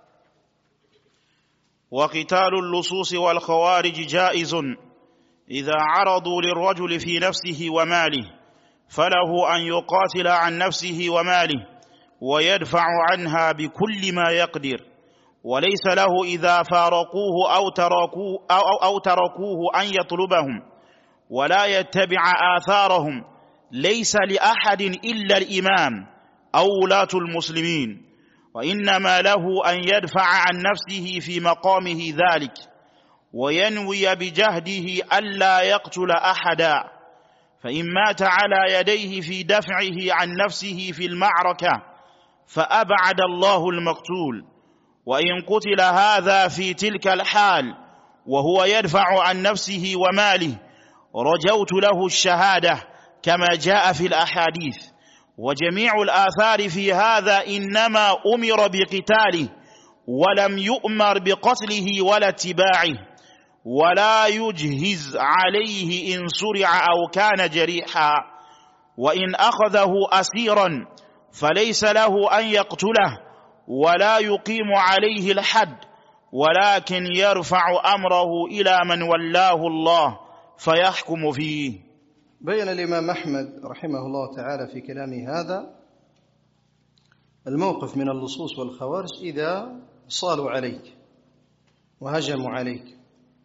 وقتال اللصوص والخوارج جائز إذا عرضوا للرجل في نفسه وماله، فله أن يقاتل عن نفسه وماله ويدفع عنها بكل ما يقدر، وليس له إذا فارقوه أو تركوه, أو, أو, أو تركوه أن يطلبهم ولا يتبع آثارهم. ليس لأحد إلا الإمام أو ولاة المسلمين، وإنما له أن يدفع عن نفسه في مقامه ذلك، وينوي بجهده ألا يقتل أحدا، فإن مات على يديه في دفعه عن نفسه في المعركة فأبعد الله المقتول، وإن قتل هذا في تلك الحال وهو يدفع عن نفسه وماله رجوت له الشهادة كما جاء في الأحاديث. وجميع الآثار في هذا إنما أمر بقتاله ولم يؤمر بقتله ولا اتباعه، ولا يجهز عليه إن سرع أو كان جريحا. وإن أخذه أسيرا فليس له أن يقتله ولا يقيم عليه الحد، ولكن يرفع أمره إلى من ولاه الله فيحكم فيه. بين الإمام أحمد رحمه الله تعالى في كلامه هذا الموقف من اللصوص والخوارج إذا صالوا عليك وهجموا عليك،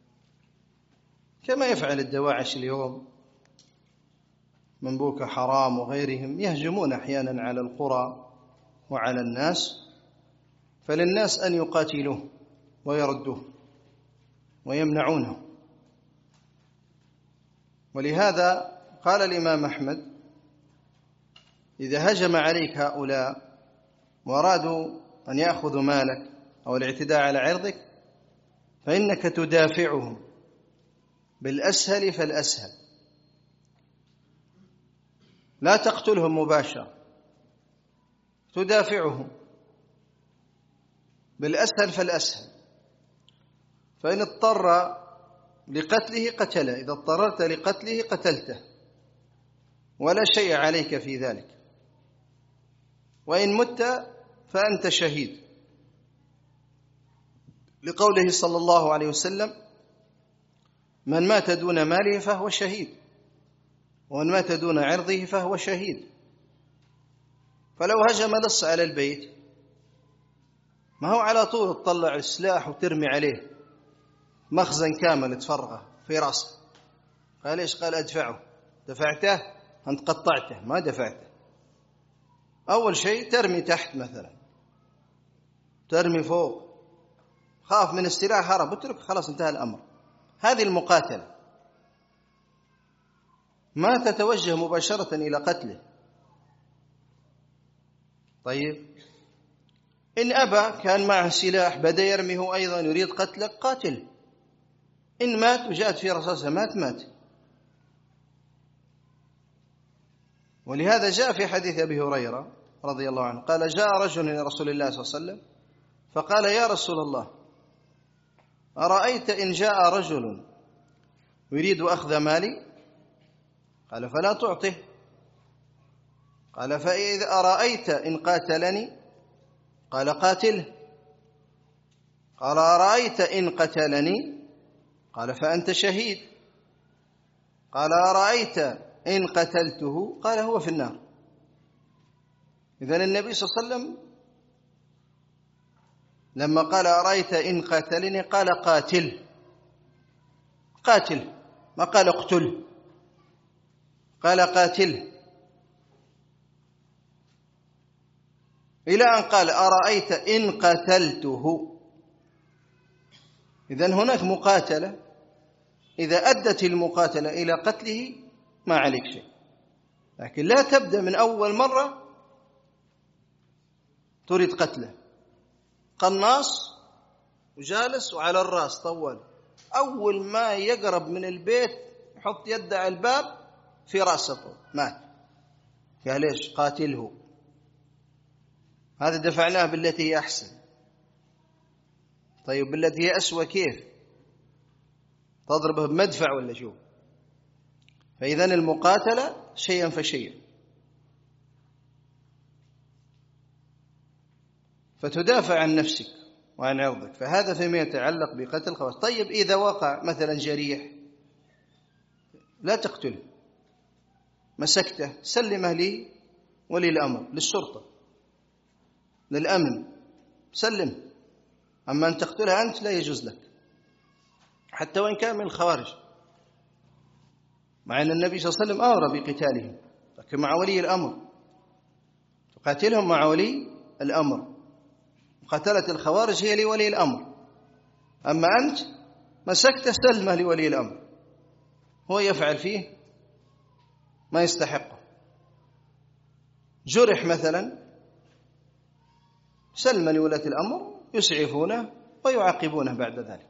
كما يفعل الدواعش اليوم من بوكو حرام وغيرهم، يهجمون أحيانا على القرى وعلى الناس، فللناس أن يقاتلوه ويردوه ويمنعونه. ولهذا قال الإمام أحمد: إذا هجم عليك هؤلاء وأرادوا أن يأخذوا مالك أو الاعتداء على عرضك فإنك تدافعهم بالأسهل فالأسهل، لا تقتلهم مباشرة، تدافعهم بالأسهل فالأسهل، فإن اضطر لقتله قتله، إذا اضطررت لقتله قتلته، ولا شيء عليك في ذلك، وإن مت فأنت شهيد، لقوله صلى الله عليه وسلم: من مات دون ماله فهو شهيد، ومن مات دون عرضه فهو شهيد. فلو هجم لص على البيت ما هو على طول تطلع السلاح وترمي عليه مخزن كامل تفرغه في راسه. قال إيش؟ قال أدفعه. دفعته؟ أنت قطعته، ما دفعته. أول شيء ترمي تحت مثلا، ترمي فوق، خاف من السلاح هرب، اترك، خلاص انتهى الأمر. هذه المقاتلة، ما تتوجه مباشرة إلى قتله. طيب إن أبى، كان معه سلاح بدأ يرمي هو أيضا يريد قتلك، قاتل. إن مات وجاءت في رصاصة مات مات. ولهذا جاء في حديث أبي هريرة رضي الله عنه قال: جاء رجل إلى رسول الله صلى الله عليه وسلم فقال: يا رسول الله، أرأيت إن جاء رجل يريد أخذ مالي؟ قال: فلا تعطه. قال: فإذا أرأيت إن قاتلني؟ قال: قاتله. قال: أرأيت إن قتلني؟ قال: فأنت شهيد. قال: أرأيت إن قتلته؟ قال: هو في النار. إذن النبي صلى الله عليه وسلم لما قال: أرأيت إن قتلني؟ قال: قاتل، قاتل، ما قال اقتل، قال قاتل، إلى أن قال: أرأيت إن قتلته. إذن هناك مقاتلة، إذا أدت المقاتلة إلى قتله ما عليك شيء، لكن لا تبدأ من أول مرة تريد قتله. قناص وجالس وعلى الرأس طول، أول ما يقرب من البيت يحط يده على الباب في رأسه طول، مات. قال: ليش؟ قاتله. هذا دفعناه بالتي هي أحسن. طيب بالتي هي أسوأ كيف؟ تضربه بمدفع ولا شو؟ فإذن المقاتلة شيئا فشيئا، فتدافع عن نفسك وعن عرضك. فهذا فيما يتعلق بقتل الخوارج. طيب إذا وقع مثلا جريح لا تقتله، مسكته سلمه لي ولي الأمر، للشرطة، للأمن، سلم. أما أن تقتلها أنت لا يجوز لك، حتى وإن كان من الخوارج، مع أن النبي صلى الله عليه وسلم أمر بقتالهم، لكن مع ولي الأمر، تقاتلهم مع ولي الأمر. قتلت الخوارج هي لولي الأمر، أما أنت مسكت سلمه لولي الأمر، هو يفعل فيه ما يستحقه. جرح مثلا، سلم لولاة الأمر، يسعفونه ويعاقبونه بعد ذلك.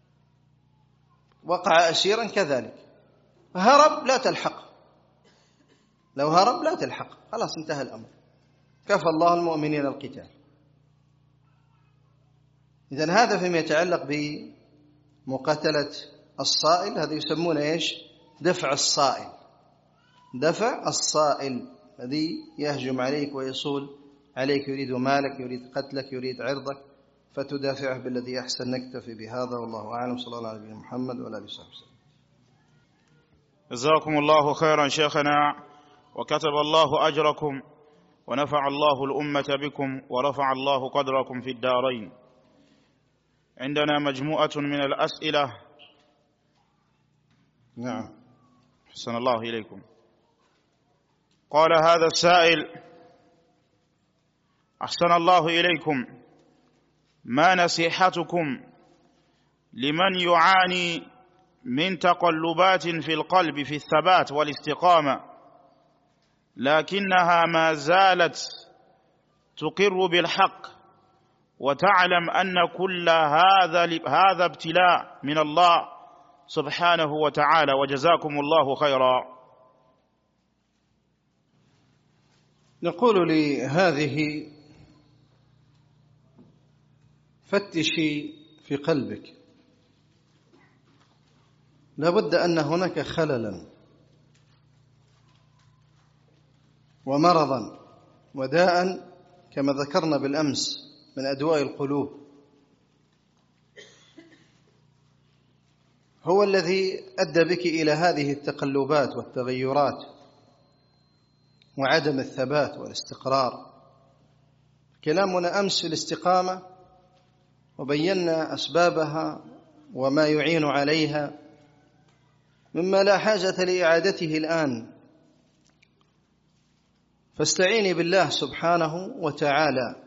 وقع أسيرا كذلك، هرب لا تلحقه، لو هرب لا تلحق، خلاص انتهى الأمر، كفى الله المؤمنين القتال. إذن هذا فيما يتعلق بمقاتلة الصائل، هذا يسمونه إيش؟ دفع الصائل. دفع الصائل الذي يهجم عليك ويصول عليك، يريد مالك، يريد قتلك، يريد عرضك، فتدافعه بالذي أحسن. نكتفي بهذا والله أعلم. صلى الله على نبينا محمد وعلى آله وصحبه وسلم. جزاكم الله خيرا شيخنا، وكتب الله أجركم، ونفع الله الأمة بكم، ورفع الله قدركم في الدارين. عندنا مجموعة من الأسئلة. نعم. حسن الله إليكم. قال هذا السائل: أحسن الله إليكم، ما نصيحتكم لمن يعاني من تقلبات في القلب في الثبات والاستقامة، لكنها ما زالت تقر بالحق، وتعلم أن كل هذا هذا ابتلاء من الله سبحانه وتعالى، وجزاكم الله خيرا؟ نقول لهذه: فتشي في قلبك، لا بد أن هناك خللا ومرضا وداء كما ذكرنا بالأمس من أدواء القلوب، هو الذي أدى بك إلى هذه التقلبات والتغيرات وعدم الثبات والاستقرار. كلامنا أمس في الاستقامة، وبينا أسبابها وما يعين عليها، مما لا حاجة لإعادته الآن. فاستعيني بالله سبحانه وتعالى،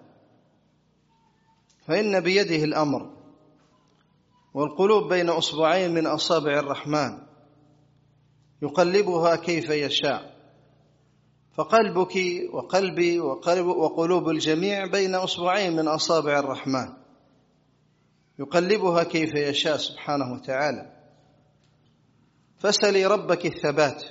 فإن بيده الأمر، والقلوب بين أصبعين من أصابع الرحمن يقلبها كيف يشاء، فقلبك وقلبي وقلب وقلوب الجميع بين أصبعين من أصابع الرحمن يقلبها كيف يشاء سبحانه وتعالى. فاسألي ربك الثبات،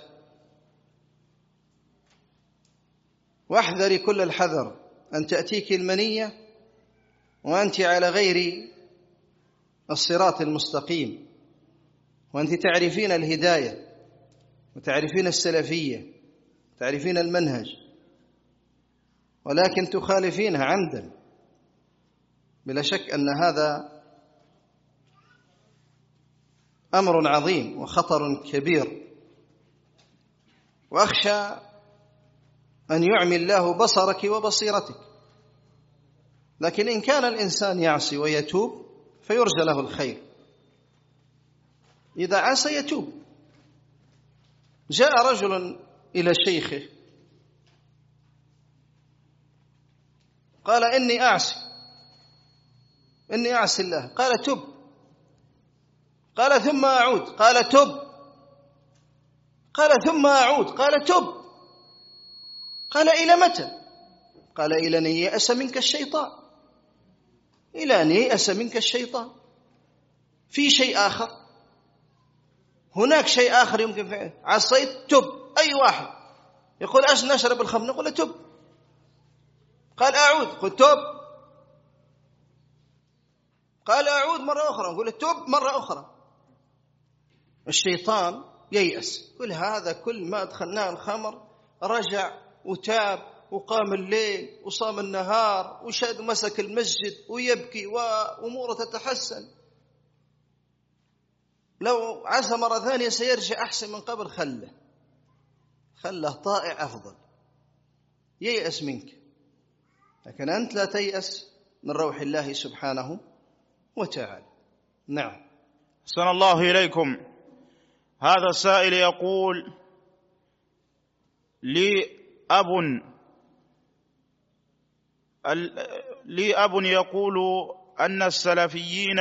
واحذري كل الحذر أن تأتيك المنية وأنت على غير الصراط المستقيم، وأنت تعرفين الهداية وتعرفين السلفية تعرفين المنهج، ولكن تخالفينها عمدا. بلا شك أن هذا أمر عظيم وخطر كبير، وأخشى أن يعمي الله بصرك وبصيرتك. لكن إن كان الإنسان يعصي ويتوب فيرجى له الخير، إذا عصى يتوب. جاء رجل إلى شيخه قال: إني أعصي إني أعصي الله. قال: تب. قال: ثم أعود. قال: تب. قال: ثم أعود. قال: تب. قال: إلى متى؟ قال: إلى أن ييأس منك الشيطان. إلى أن ييأس منك الشيطان. في شيء آخر؟ هناك شيء آخر يمكن فعله. عصيت، تب. أي واحد يقول أش نشرب الخمر، نقول تب. قال: أعود. قل: تب. قال: أعود مرة أخرى، نقول: تب مرة أخرى. الشيطان ييأس، كل هذا كل ما أدخلناه الخمر رجع وتاب وقام الليل وصام النهار وشاد مسك المسجد ويبكي وأموره تتحسن. لو عسى مرة ثانية سيرجع أحسن من قبل. خله خله طائع أفضل. ييأس منك، لكن أنت لا تيأس من روح الله سبحانه وتعالى. نعم. أحسن الله إليكم. هذا السائل يقول: لي أب لي أب يقول أن السلفيين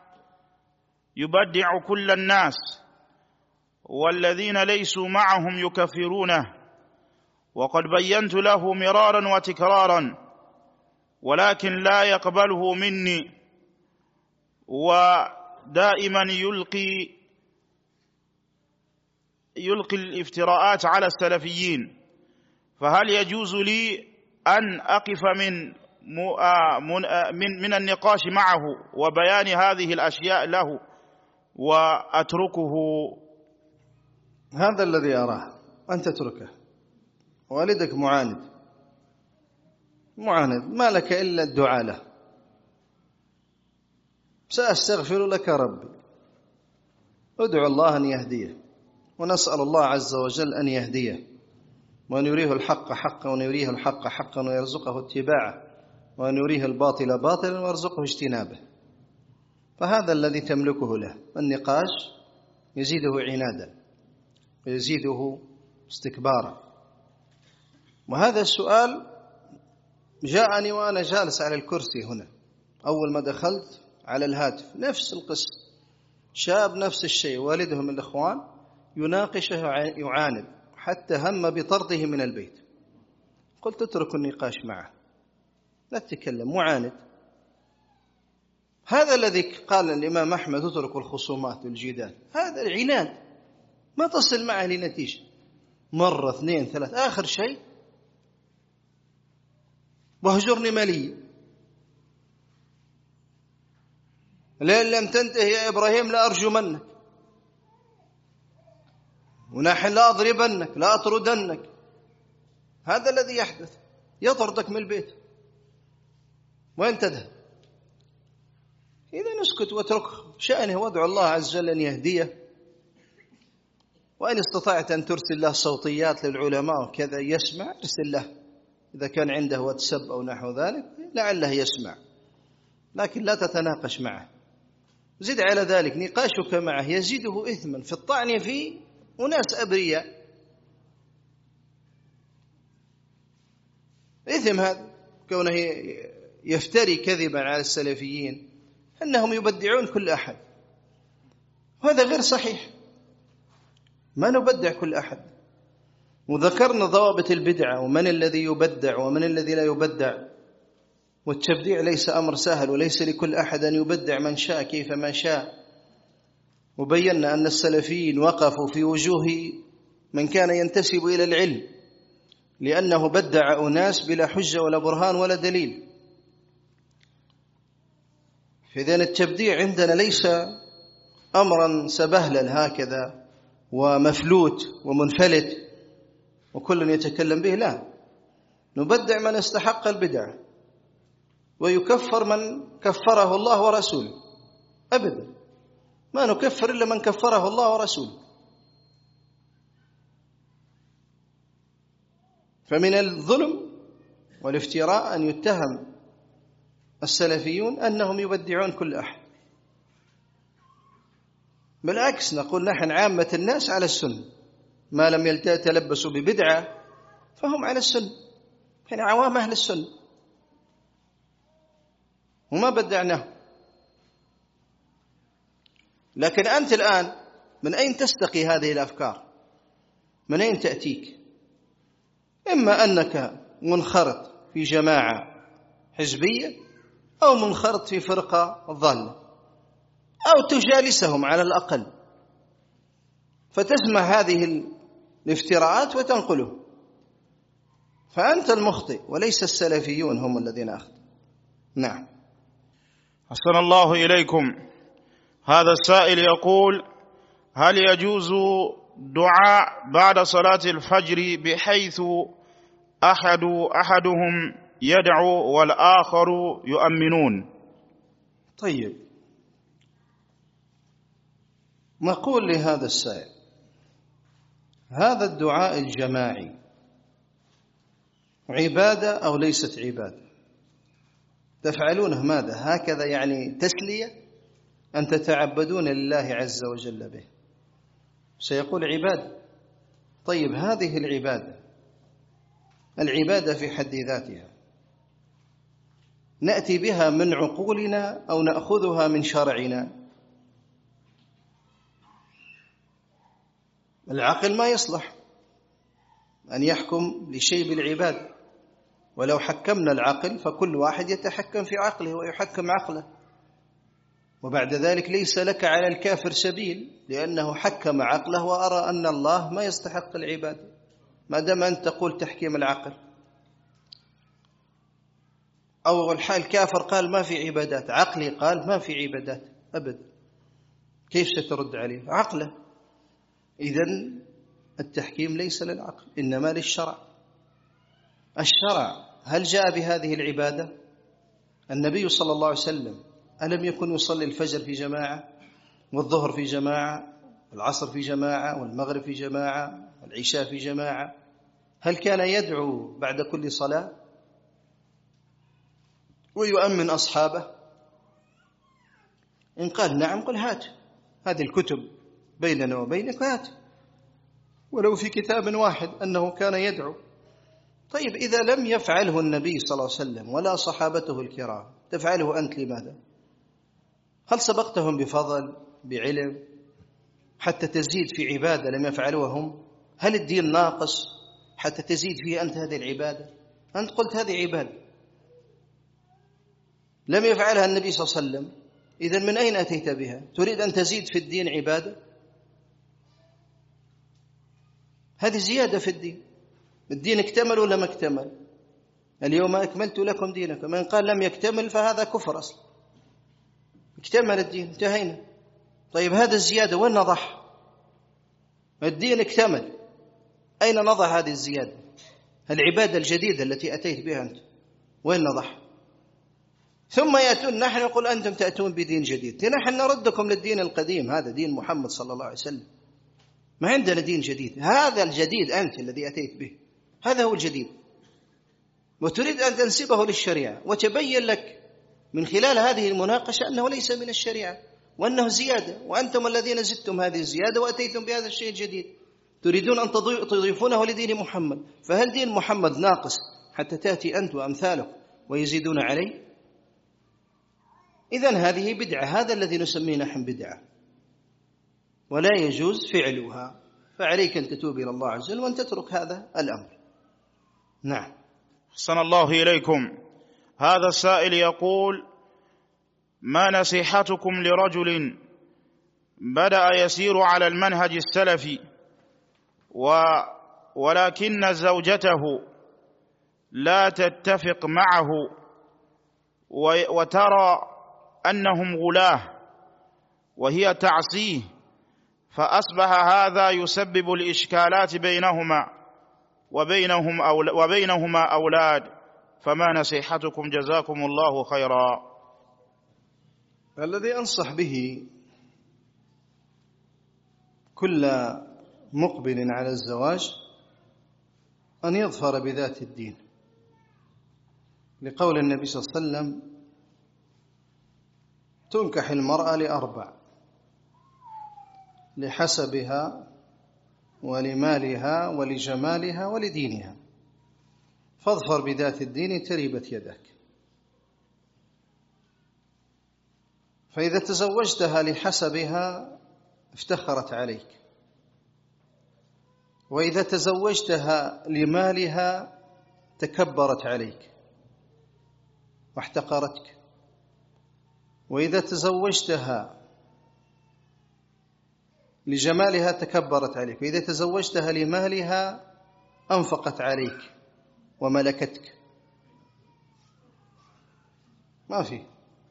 يبدع كل الناس، والذين ليسوا معهم يكفرونه، وقد بينت له مرارا وتكرارا، ولكن لا يقبله مني، ودائما يلقي يلقي الافتراءات على السلفيين، فهل يجوز لي أن أقف من من من النقاش معه وبيان هذه الأشياء له وأتركه؟ هذا الذي أراه، أن تتركه. والدك معاند معاند، ما لك إلا الدعاء له. سأستغفر لك ربي، ادعو الله أن يهديه، ونسأل الله عز وجل أن يهديه وأن يريه الحق حقا وأن يريه الحق حقا ويرزقه اتباعه، وأن يريه الباطل باطلا ويرزقه اجتنابه. فهذا الذي تملكه له. النقاش يزيده عنادا ويزيده استكبارا. وهذا السؤال جاءني وأنا جالس على الكرسي هنا، أول ما دخلت على الهاتف نفس القصة، شاب نفس الشيء، والده من الإخوان يناقشه يعاند حتى هم بطرده من البيت. قلت اتركوا النقاش معه، لا تتكلم، معاند. هذا الذي قال الإمام أحمد اتركوا الخصومات والجدال، هذا العناد ما تصل معه لنتيجة. مرة اثنين ثلاث، آخر شيء واهجرني مليا، لئن لم تنتهي يا إبراهيم لأرجمنك، ونحن لا أضربنك لا أطردنك. هذا الذي يحدث، يطردك من البيت. وين تذهب؟ إذا نسكت واترك شأنه وادعو الله عز وجل أن يهديه. وإن استطعت أن ترسل له صوتيات للعلماء وكذا يسمع، ارسل له إذا كان عنده واتساب أو نحو ذلك لعله يسمع، لكن لا تتناقش معه. زد على ذلك نقاشك معه يزيده إثما في الطعن فيه وناس أبرياء. إثم هذا كونه يفتري كذبا على السلفيين أنهم يبدعون كل أحد، وهذا غير صحيح. ما نبدع كل أحد، وذكرنا ضوابط البدعة ومن الذي يبدع ومن الذي لا يبدع. والتبديع ليس أمر سهل، وليس لكل أحد أن يبدع من شاء كيف ما شاء. وبينا أن السلفيين وقفوا في وجوه من كان ينتسب إلى العلم، لأنه بدع أناس بلا حجة ولا برهان ولا دليل. فإذن التبديع عندنا ليس أمرا سبهلا هكذا ومفلوت ومنفلت وكل يتكلم به، لا، نبدع من استحق البدع ويكفر من كفره الله ورسوله. أبدا ما نكفر إلا من كفره الله ورسوله. فمن الظلم والافتراء أن يتهم السلفيون أنهم يبدعون كل أحد. بالعكس نقول نحن عامة الناس على السنة، ما لم يتلبسوا ببدعة فهم على السنة، نحن عوام أهل السنة وما بدعناه. لكن أنت الآن من أين تستقي هذه الأفكار؟ من أين تأتيك؟ إما أنك منخرط في جماعة حزبية أو منخرط في فرقة ضالة، أو تجالسهم على الأقل فتسمع هذه الافتراءات وتنقله. فأنت المخطئ وليس السلفيون هم الذين أخطأوا. نعم. أحسن الله إليكم. هذا السائل يقول: هل يجوز دعاء بعد صلاة الفجر بحيث أحد أحدهم يدعو والآخر يؤمنون؟ طيب، نقول لهذا السائل: هذا الدعاء الجماعي عبادة أو ليست عبادة؟ تفعلونه ماذا؟ هكذا يعني تسلية أن تتعبدون لله عز وجل به؟ سيقول عبادة. طيب، هذه العبادة العبادة في حد ذاتها نأتي بها من عقولنا أو نأخذها من شرعنا؟ العقل ما يصلح أن يحكم لشيء بالعبادة، ولو حكمنا العقل فكل واحد يتحكم في عقله ويحكم عقله، وبعد ذلك ليس لك على الكافر سبيل، لأنه حكم عقله وأرى أن الله ما يستحق العبادة. ما دام أنت تقول تحكيم العقل. أول حال الكافر قال ما في عبادات، عقلي قال ما في عبادات أبدا، كيف سترد عليه؟ عقله. إذن التحكيم ليس للعقل إنما للشرع. الشرع هل جاء بهذه العبادة؟ النبي صلى الله عليه وسلم ألم يكن يصلي الفجر في جماعة والظهر في جماعة والعصر في جماعة والمغرب في جماعة والعشاء في جماعة؟ هل كان يدعو بعد كل صلاة ويؤمن أصحابه؟ إن قال نعم قل هات، هذه الكتب بيننا وبينك هات، ولو في كتاب واحد أنه كان يدعو. طيب إذا لم يفعله النبي صلى الله عليه وسلم ولا صحابته الكرام، تفعله أنت لماذا؟ هل سبقتهم بفضل بعلم حتى تزيد في عبادة لم يفعلوها هم؟ هل الدين ناقص حتى تزيد فيه أنت هذه العبادة؟ أنت قلت هذه عبادة لم يفعلها النبي صلى الله عليه وسلم، إذن من أين أتيت بها؟ تريد أن تزيد في الدين عبادة؟ هذه زيادة في الدين. الدين اكتمل ولا ما اكتمل؟ اليوم أكملت لكم دينكم. من قال لم يكتمل فهذا كفر أصلا. اكتمل الدين انتهينا. طيب هذا الزيادة وين نضعها؟ الدين اكتمل، أين نضع هذه الزيادة؟ العبادة الجديدة التي أتيت بها أنت وين نضعها؟ ثم يأتون نحن يقول أنتم تأتون بدين جديد. نحن نردكم للدين القديم، هذا دين محمد صلى الله عليه وسلم، ما عندنا دين جديد. هذا الجديد أنت الذي أتيت به، هذا هو الجديد، وتريد أن تنسبه للشريعة، وتبين لك من خلال هذه المناقشة أنه ليس من الشريعة وأنه زيادة، وأنتم الذين زدتم هذه الزيادة وأتيتم بهذا الشيء الجديد تريدون أن تضيفونه لدين محمد. فهل دين محمد ناقص حتى تأتي أنت وأمثالك ويزيدون عليه؟ إذن هذه بدعة، هذا الذي نسميه نحن بدعة ولا يجوز فعلها، فعليك أن تتوب إلى الله عز وجل وأن تترك هذا الأمر. نعم. أحسن الله إليكم. هذا السائل يقول: ما نصيحتكم لرجل بدأ يسير على المنهج السلفي و ولكن زوجته لا تتفق معه وترى أنهم غلاه وهي تعصيه، فأصبح هذا يسبب الإشكالات بينهما وبينهم أول وبينهما أولاد، فما نصيحتكم جزاكم الله خيرا؟ الذي أنصح به كل مقبل على الزواج أن يظفر بذات الدين، لقول النبي صلى الله عليه وسلم: تنكح المرأة لأربع: لحسبها ولمالها ولجمالها ولدينها، فاظفر بذات الدين تربت يدك. فإذا تزوجتها لحسبها افتخرت عليك، وإذا تزوجتها لمالها تكبرت عليك واحتقرتك، وإذا تزوجتها لجمالها تكبرت عليك، وإذا تزوجتها لمالها أنفقت عليك وملكتك. ما في.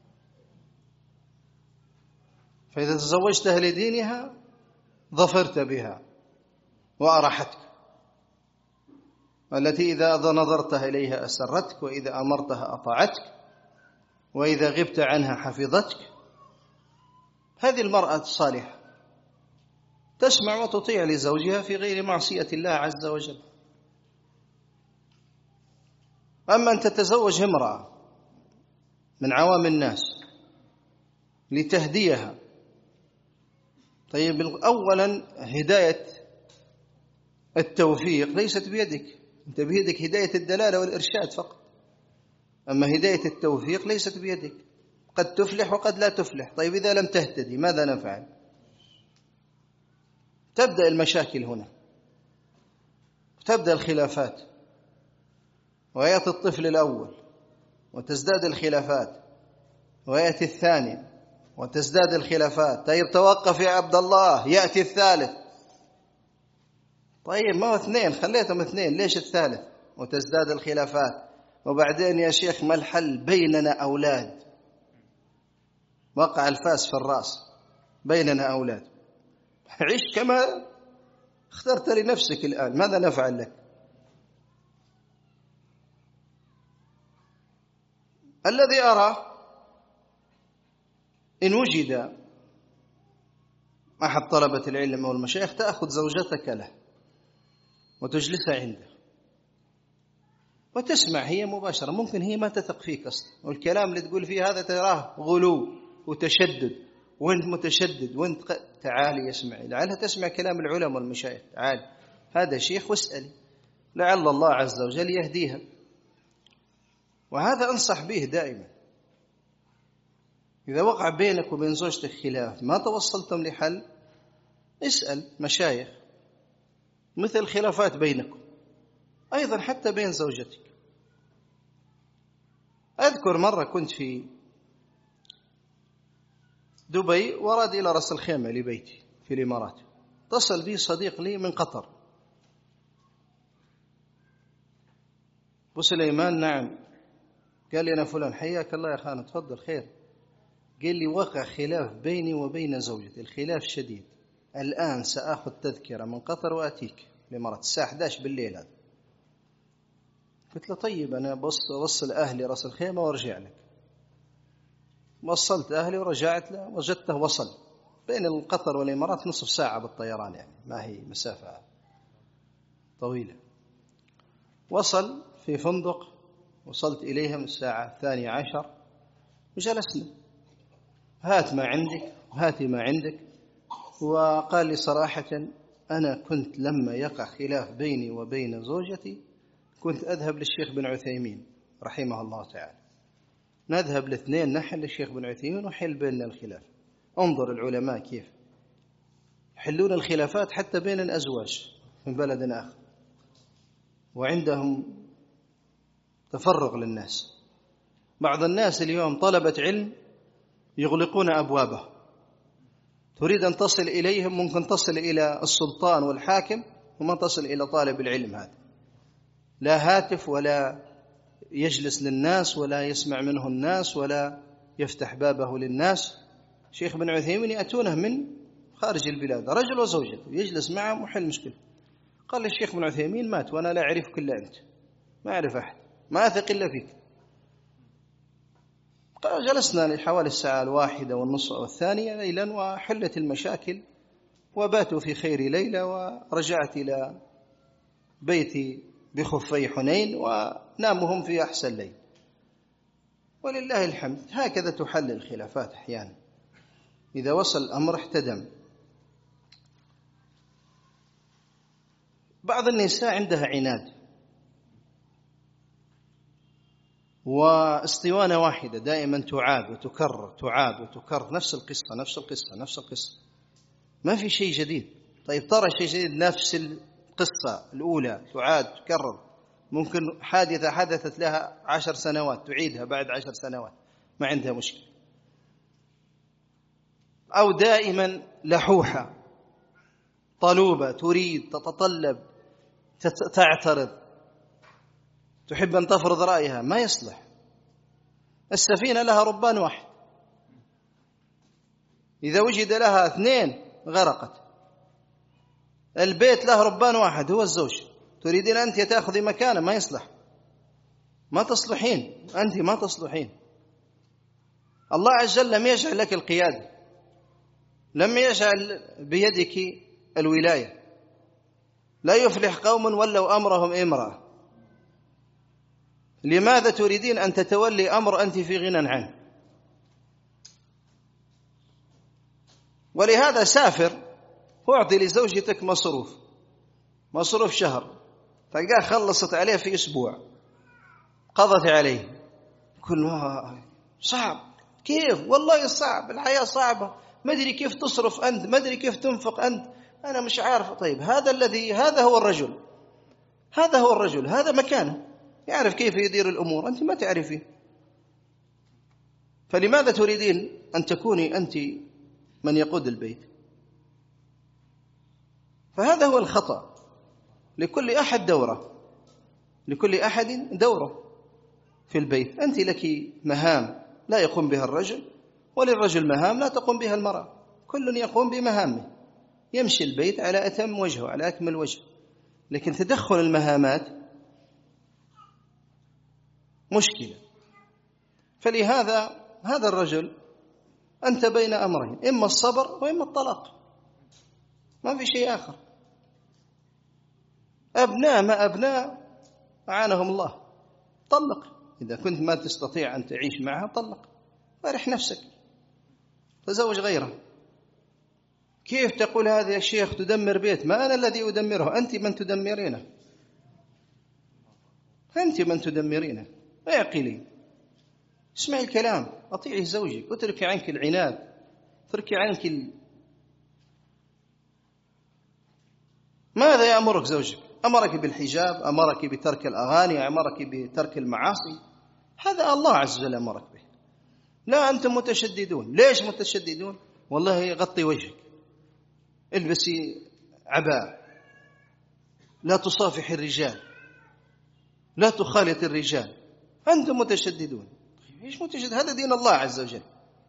فإذا تزوجتها لدينها ظفرت بها وأرحتك، التي إذا نظرتها إليها أسرتك، وإذا أمرتها أطاعتك، وإذا غبت عنها حفظتك. هذه المرأة الصالحة تسمع وتطيع لزوجها في غير معصية الله عز وجل. أما أن تتزوج امرأة من عوام الناس لتهديها، طيب أولا هداية التوفيق ليست بيدك، أنت بيدك هداية الدلالة والإرشاد فقط، أما هداية التوفيق ليست بيدك، قد تفلح وقد لا تفلح. طيب إذا لم تهتدي ماذا نفعل؟ تبدأ المشاكل هنا، تبدأ الخلافات، ويأتي الطفل الأول وتزداد الخلافات، ويأتي الثاني وتزداد الخلافات. طيب توقف يا عبد الله، يأتي الثالث، طيب ما هو اثنين، خليتهم اثنين، ليش الثالث وتزداد الخلافات؟ وبعدين يا شيخ ما الحل؟ بيننا أولاد، وقع الفاس في الرأس، بيننا أولاد. عيش كما اخترت لنفسك الآن، ماذا نفعل لك؟ الذي أرى إن وجد أحد طلبة العلم أو المشايخ تأخذ زوجتك له وتجلسها عنده وتسمع هي مباشرة. ممكن هي ما تثق فيك أصلا، والكلام اللي تقول فيه هذا تراه غلو وتشدد، وانت متشدد وانت ق... تعالي اسمعي، لعلها تسمع كلام العلماء والمشايخ. تعالي هذا شيخ واسألي، لعل الله عز وجل يهديها. وهذا أنصح به دائما. إذا وقع بينك وبين زوجتك خلاف ما توصلتم لحل، اسأل مشايخ، مثل خلافات بينكم أيضا حتى بين زوجتك. أذكر مرة كنت في دبي ورد إلى رأس الخيمة لبيتي في الإمارات، اتصل بي صديق لي من قطر، أبو سليمان نعم. قال لي أنا فلان، حياك الله يا خان، تفضل خير. قال لي وقع خلاف بيني وبين زوجتي، الخلاف شديد، الآن سأخذ تذكرة من قطر وأتيك الإمارات الساعة إحدى عشر بالليل. هذا قلت له طيب أنا بص وصل أهلي رأس الخيمة وارجع لك. وصلت أهلي ورجعت له، وجدته وصل. بين القطر والإمارات نصف ساعة بالطيران، يعني ما هي مسافة طويلة. وصل في فندق، وصلت إليهم الساعة الثانية عشر وجلسنا، هات ما عندك وهاتي ما عندك. وقال لي صراحة أنا كنت لما يقع خلاف بيني وبين زوجتي كنت أذهب للشيخ بن عثيمين رحمه الله تعالى، نذهب الاثنين نحل الشيخ بن عثيمين وحل بيننا الخلاف. انظر العلماء كيف يحلون الخلافات حتى بين الأزواج من بلد آخر، وعندهم تفرغ للناس. بعض الناس اليوم طلبة علم يغلقون أبوابه، تريد أن تصل إليهم ممكن تصل إلى السلطان والحاكم وما تصل إلى طالب العلم. هذا لا هاتف ولا يجلس للناس ولا يسمع منه الناس ولا يفتح بابه للناس. شيخ بن عثيمين يأتونه من خارج البلاد، رجل وزوجته، يجلس معهم وحل مشكلة. قال الشيخ بن عثيمين مات وأنا لا أعرفك إلا أنت، ما أعرف أحد، ما أثق إلا فيك. جلسنا لحوالي الساعة الواحدة والنصف أو الثانية ليلا وحلت المشاكل، وباتوا في خير ليلة، ورجعت إلى بيتي بخفي حنين وناموا هم في أحسن ليل، ولله الحمد. هكذا تحل الخلافات أحيانا إذا وصل الأمر احتدم. بعض النساء عندها عناد واسطوانة واحدة دائما تعاد وتكرر تعاد وتكرر، نفس القصة نفس القصة نفس القصة، ما في شيء جديد. طيب ترى شيء جديد؟ نفس القصة الأولى تعاد تكرر. ممكن حادثة حدثت لها عشر سنوات تعيدها بعد عشر سنوات، ما عندها مشكلة. أو دائما لحوحة طلوبة، تريد تتطلب تعترض، تحب أن تفرض رأيها، ما يصلح. السفينة لها ربان واحد، إذا وجد لها اثنين غرقت. البيت له ربان واحد هو الزوج، تريدين أنت تأخذي مكانه، ما يصلح، ما تصلحين، أنت ما تصلحين. الله عز وجل لم يجعل لك القيادة، لم يجعل بيدك الولاية. لا يفلح قوم ولوا أمرهم امرأة. لماذا تريدين أن تتولي أمر أنت في غنى عنه؟ ولهذا سافر واعطي لزوجتك مصروف مصروف شهر، تلقاه خلصت عليه في أسبوع، قضت عليه. كل ما صعب، كيف؟ والله صعب، الحياة صعبة، ما أدري كيف تصرف أنت، ما أدري كيف تنفق أنت، أنا مش عارف. طيب هذا الذي هذا هو الرجل، هذا هو الرجل، هذا مكانه، يعرف كيف يدير الأمور، أنت ما تعرفين. فلماذا تريدين أن تكوني أنت من يقود البيت؟ فهذا هو الخطأ. لكل أحد دوره، لكل أحد دوره في البيت. أنت لك مهام لا يقوم بها الرجل، وللرجل مهام لا تقوم بها المرأة، كل يقوم بمهامه، يمشي البيت على أتم وجه وعلى أكمل وجه. لكن تدخل المهامات مشكلة. فلهذا هذا الرجل أنت بين أمرين، إما الصبر وإما الطلاق، ما في شيء آخر. أبناء ما أبناء أعانهم الله، طلق. إذا كنت ما تستطيع أن تعيش معها طلق، وارح نفسك، تزوج غيره. كيف تقول هذا يا شيخ تدمر بيت؟ ما أنا الذي أدمره، أنت من تدمرينه، أنت من تدمرينه. اعقلي، اسمعي الكلام، أطيعي زوجك، اتركي عنك العناد، اتركي عنك ال... ماذا يأمرك زوجك؟ أمرك بالحجاب، أمرك بترك الأغاني، أمرك بترك المعاصي، هذا الله عز وجل أمرك به. لا أنتم متشددون. ليش متشددون؟ والله غطي وجهك، البسي عباء، لا تصافح الرجال، لا تخالط الرجال، أنتم متشددون. إيش متشدد؟ هذا دين الله عز وجل،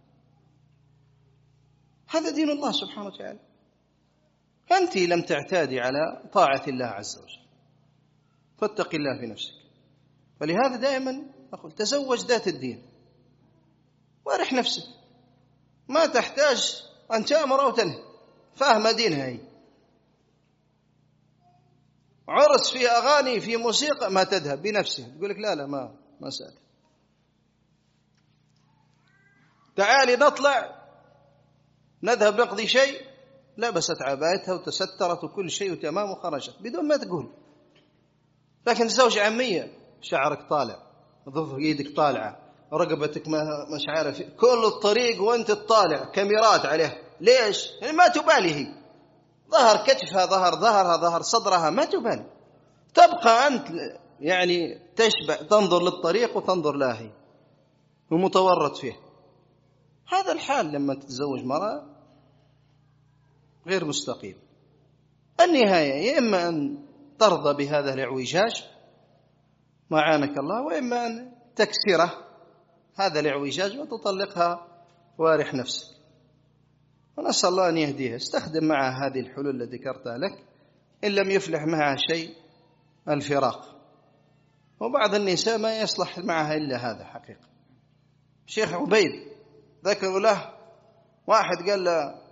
هذا دين الله سبحانه وتعالى. أنت لم تعتادي على طاعة الله عز وجل، فاتق الله في نفسك. فلهذا دائما أقول تزوج ذات الدين وارح نفسك، ما تحتاج أن تأمر أو تنهي، فاهمة دينها هي. عرس في أغاني في موسيقى ما تذهب بنفسها، تقول لك لا لا ما ما سأل. تعالي نطلع نذهب نقضي شيء، لبست عبايتها وتسترت وكل شيء وتمام وخرجت بدون ما تقول. لكن تزوج عمية، شعرك طالع، ظفر ايدك طالعة، رقبتك مش عارف كل الطريق وانت تطالع، كاميرات عليه. ليش؟ يعني ما تبالي، هي ظهر كتفها، ظهر ظهرها، ظهر صدرها، ما تبالي. تبقى أنت يعني تشبع، تنظر للطريق وتنظر لا هي ومتورط فيه. هذا الحال لما تتزوج مرأة غير مستقيم. النهاية يا إما أن ترضى بهذا الاعوجاج ما عانك الله، وإما أن تكسره هذا الاعوجاج وتطلقها وارح نفسك. ونسأل الله أن يهديها. استخدم معها هذه الحلول التي ذكرتها لك، إن لم يفلح معها شيء الفراق. وبعض النساء ما يصلح معها إلا هذا حقيقة. شيخ عبيد ذكروا له واحد قال له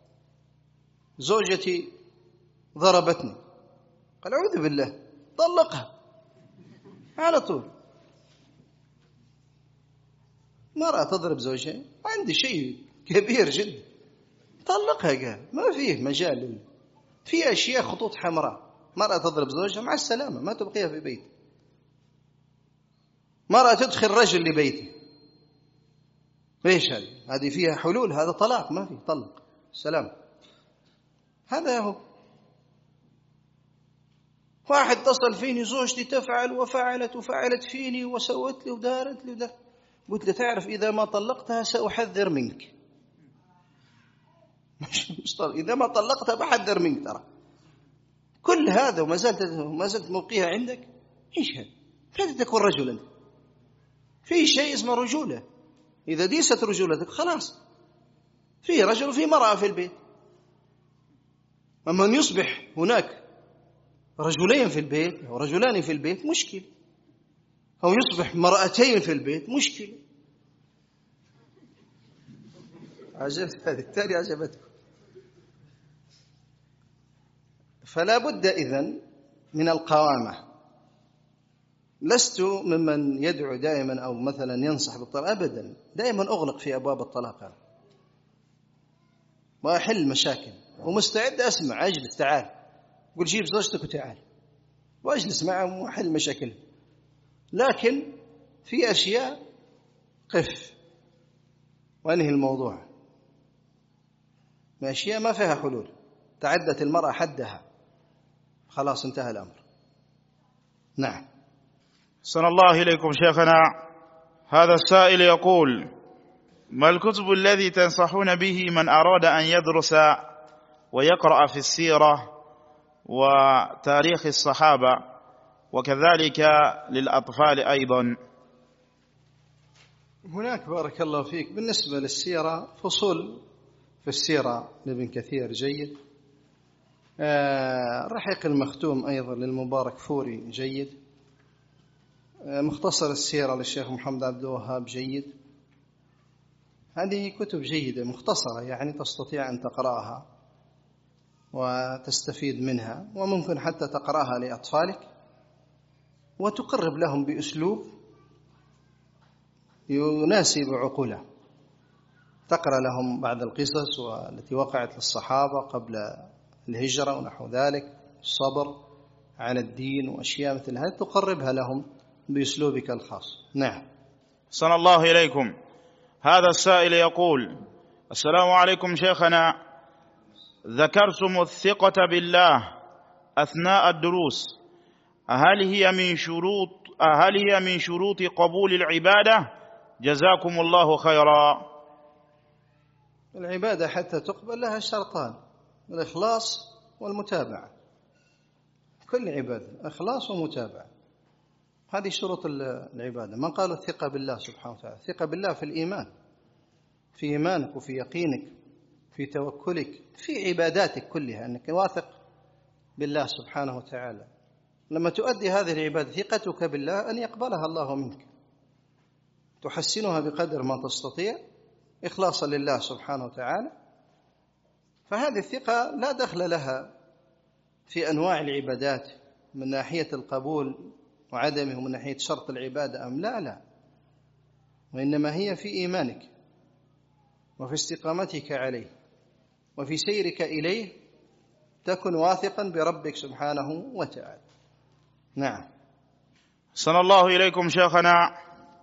زوجتي ضربتني، قال أعوذ بالله، طلقها على طول. مرأة تضرب زوجها عندي شيء كبير جدا، طلقها. قال ما فيه مجال، في أشياء خطوط حمراء. مرأة تضرب زوجها مع السلامة، ما تبقيها في بيت. مرأة تدخل رجل لبيته، ليش هذه؟ هذه فيها حلول، هذا طلاق، ما فيه، طلق سلام. هذا هو. واحد اتصل فيني زوجتي تفعل وفعلت وفعلت فيني وسوت لي ودارت لي ودارت. قلت له تعرف إذا ما طلقتها سأحذر منك. مش طلق. إذا ما طلقتها بحذر منك. ترى كل هذا وما زلت ما زلت موقيها عندك. إيش هذا؟ كيف تكون رجلا؟ في شيء اسمه رجولة. إذا ديست رجولتك خلاص، في رجل وفي مرأة في البيت. أما أن يصبح هناك رجلين في البيت أو رجلان في البيت مشكلة، أو يصبح مرأتين في البيت مشكلة. عجبت هذه التالي عجبتك. فلا بد إذن من القوامة. لست ممن يدعو دائما أو مثلا ينصح بالطلاق أبدا، دائما أغلق في أبواب الطلاق وأحل مشاكل، ومستعد أسمع. أجلس، تعال، قل جيب زوجتك وتعال، وأجلس معهم وأحل مشاكل. لكن في أشياء قف وأنهي الموضوع. أشياء ما فيها حلول، تعدت المرأة حدها، خلاص انتهى الأمر. نعم. أحسن الله إليكم شيخنا. هذا السائل يقول: ما الكتب الذي تنصحون به من أراد أن يدرس ويقرأ في السيرة وتاريخ الصحابة، وكذلك للأطفال أيضا. هناك بارك الله فيك بالنسبة للسيرة فصول في السيرة لابن كثير جيد، آه رحيق المختوم أيضا للمبارك فوري جيد، آه مختصر السيرة للشيخ محمد عبد الوهاب جيد. هذه كتب جيدة مختصرة، يعني تستطيع أن تقرأها وتستفيد منها، وممكن حتى تقرأها لأطفالك وتقرب لهم بأسلوب يناسب عقوله. تقرأ لهم بعض القصص والتي وقعت للصحابة قبل الهجرة ونحو ذلك، الصبر على الدين وأشياء مثل هذه، تقربها لهم بأسلوبك الخاص. نعم. صلى الله إليكم. هذا السائل يقول: السلام عليكم شيخنا، ذكرتم الثقة بالله أثناء الدروس، هل هي من شروط هل هي من شروط قبول العبادة؟ جزاكم الله خيرا. العبادة حتى تقبل لها شرطان: الإخلاص والمتابعة. كل عبادة إخلاص ومتابعة، هذه شروط العبادة. من قال الثقة بالله سبحانه وتعالى، الثقة بالله في الإيمان، في إيمانك وفي يقينك، في توكلك، في عباداتك كلها، أنك واثق بالله سبحانه وتعالى. لما تؤدي هذه العبادة ثقتك بالله أن يقبلها الله منك، تحسنها بقدر ما تستطيع إخلاصا لله سبحانه وتعالى. فهذه الثقة لا دخل لها في أنواع العبادات من ناحية القبول وعدمه، من ناحية شرط العبادة أم لا لا، وإنما هي في إيمانك وفي استقامتك عليه وفي سيرك إليه، تكن واثقا بربك سبحانه وتعالى. نعم. صلى الله إليكم شيخنا.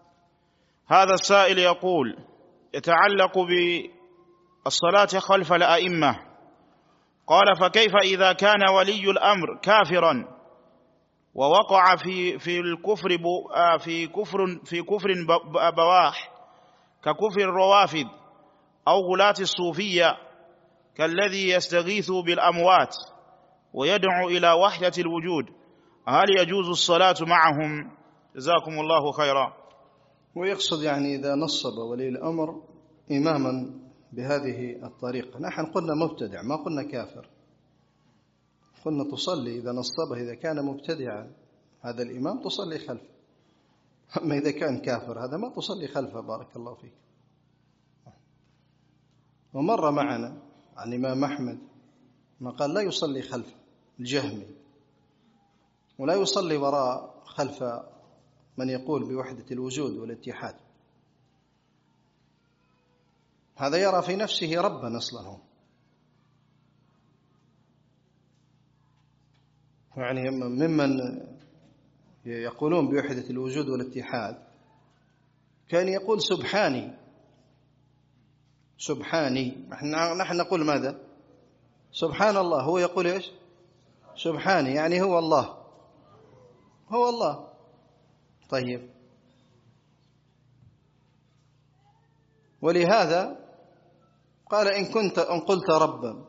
هذا السائل يقول: يتعلق بالصلاة خلف الأئمة، قال: فكيف إذا كان ولي الأمر كافرا ووقع في في الكفر في كفر في كفر بواح ككفر الروافض أو غلاة الصوفية، كالذي يستغيث بالأموات ويدعو إلى وحدة الوجود، هل يجوز الصلاة معهم؟ جزاكم الله خيرا. ويقصد يعني إذا نصب ولي الأمر إماما بهذه الطريقة، نحن قلنا مبتدع ما قلنا كافر، قلنا تصلي إذا نصبه، إذا كان مبتدعا هذا الإمام تصلي خلفه، أما إذا كان كافر هذا ما تصلي خلفه. بارك الله فيك. ومر معنا عن الإمام أحمد ما قال لا يصلي خلف الجهمي، ولا يصلي وراء خلف من يقول بوحدة الوجود والاتحاد، هذا يرى في نفسه ربا أصلا، يعني ممن يقولون بوحدة الوجود والاتحاد كان يقول سبحاني سبحاني، نحن نقول ماذا؟ سبحان الله، هو يقول إيش؟ سبحاني، يعني هو الله، هو الله. طيب، ولهذا قال: إن كنت إن قلت ربا،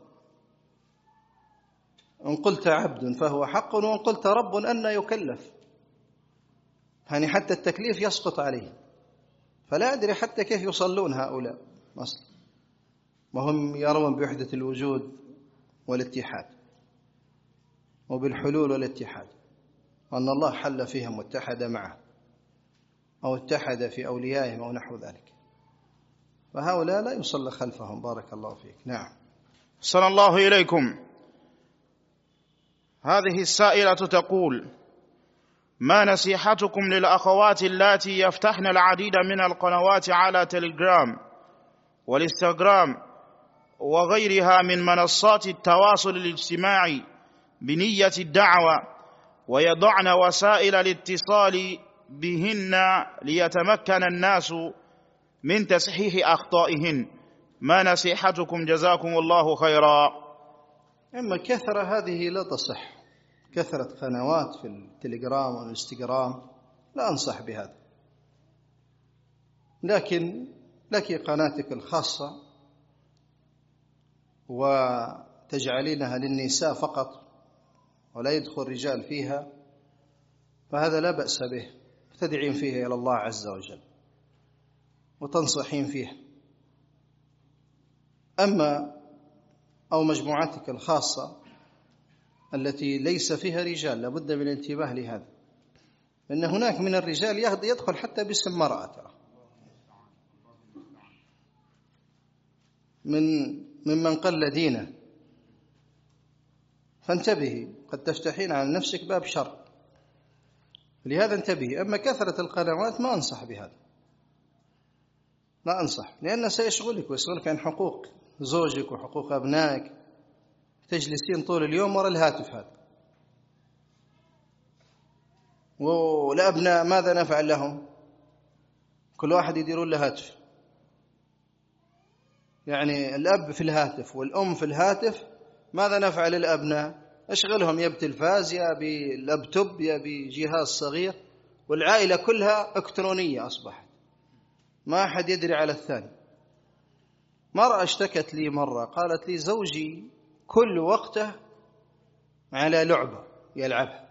إن قلت عبد فهو حق، وإن قلت رب أن يكلف، يعني حتى التكليف يسقط عليه. فلا أدري حتى كيف يصلون هؤلاء أصلا، وهم يرون بوحدة الوجود والاتحاد وبالحلول والاتحاد، وأن الله حل فيهم واتحد معه أو اتحد في أوليائهم أو نحو ذلك، فهؤلاء لا يصلى خلفهم. بارك الله فيك. نعم. صلى الله إليكم. هذه السائلة تقول: ما نصيحتكم للأخوات اللاتي يفتحن العديد من القنوات على تليجرام والإنستغرام وغيرها من منصات التواصل الاجتماعي بنية الدعوة، ويضعن وسائل الاتصال بهن ليتمكن الناس من تصحيح أخطائهن، ما نصيحتكم؟ جزاكم الله خيرا. أما كثرة هذه لا تصح، كثرة قنوات في التليجرام والإنستغرام لا أنصح بهذا، لكن لك قناتك الخاصة وتجعلينها للنساء فقط ولا يدخل رجال فيها، فهذا لا بأس به، تدعين فيه إلى الله عز وجل وتنصحين فيه. أما أو مجموعتك الخاصة التي ليس فيها رجال لابد من الانتباه لهذا، لأن هناك من الرجال يدخل حتى باسم مرأة ترى، من ممن قل دينه، فانتبهي، قد تفتحين على نفسك باب شر، لهذا انتبهي. أما كثرة القنوات ما أنصح بهذا، لا أنصح، لأنه سيشغلك ويشغلك عن حقوق زوجك وحقوق أبنائك، تجلسين طول اليوم وراء الهاتف هذا. والأبناء ماذا نفعل لهم؟ كل واحد يديرون له هاتف، يعني الأب في الهاتف والأم في الهاتف، ماذا نفعل للأبناء؟ أشغلهم يا بتلفاز يا بلابتوب يا بجهاز صغير، والعائلة كلها إلكترونية أصبحت، ما أحد يدري على الثاني. مرأة اشتكت لي مرة، قالت لي زوجي كل وقته على لعبة يلعبها،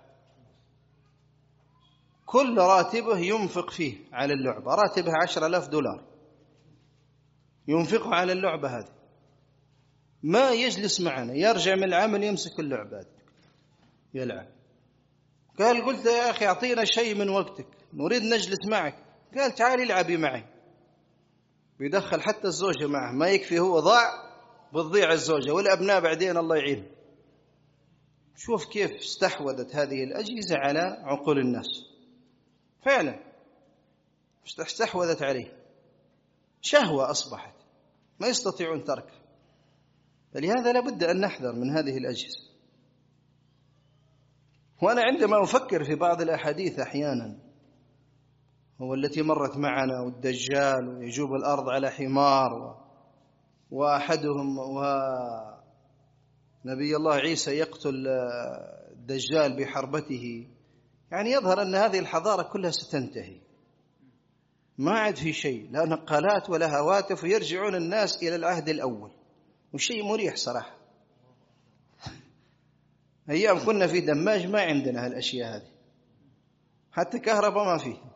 كل راتبه ينفق فيه على اللعبة، راتبه عشر آلاف دولار ينفقه على اللعبة هذه، ما يجلس معنا، يرجع من العمل يمسك اللعبة هذه يلعب. قال قلت يا أخي أعطينا شيء من وقتك، نريد نجلس معك. قال تعالي العبي معي، بيدخل حتى الزوجة معه، ما يكفي هو ضاع بتضيع الزوجة والأبناء بعدين الله يعين. شوف كيف استحوذت هذه الأجهزة على عقول الناس، فعلا استحوذت عليه، شهوة أصبحت ما يستطيعون تركها. فلهذا لابد أن نحذر من هذه الأجهزة. وأنا عندما أفكر في بعض الأحاديث أحيانا، هو التي مرت معنا، والدجال ويجوب الأرض على حمار، وأحدهم ونبي الله عيسى يقتل الدجال بحربته، يعني يظهر أن هذه الحضارة كلها ستنتهي، ما عاد في شيء، لا نقالات ولا هواتف، ويرجعون الناس إلى العهد الأول، وشيء مريح صراحة. أيام كنا في دماج ما عندنا هالأشياء هذه، حتى كهرباء ما فيه،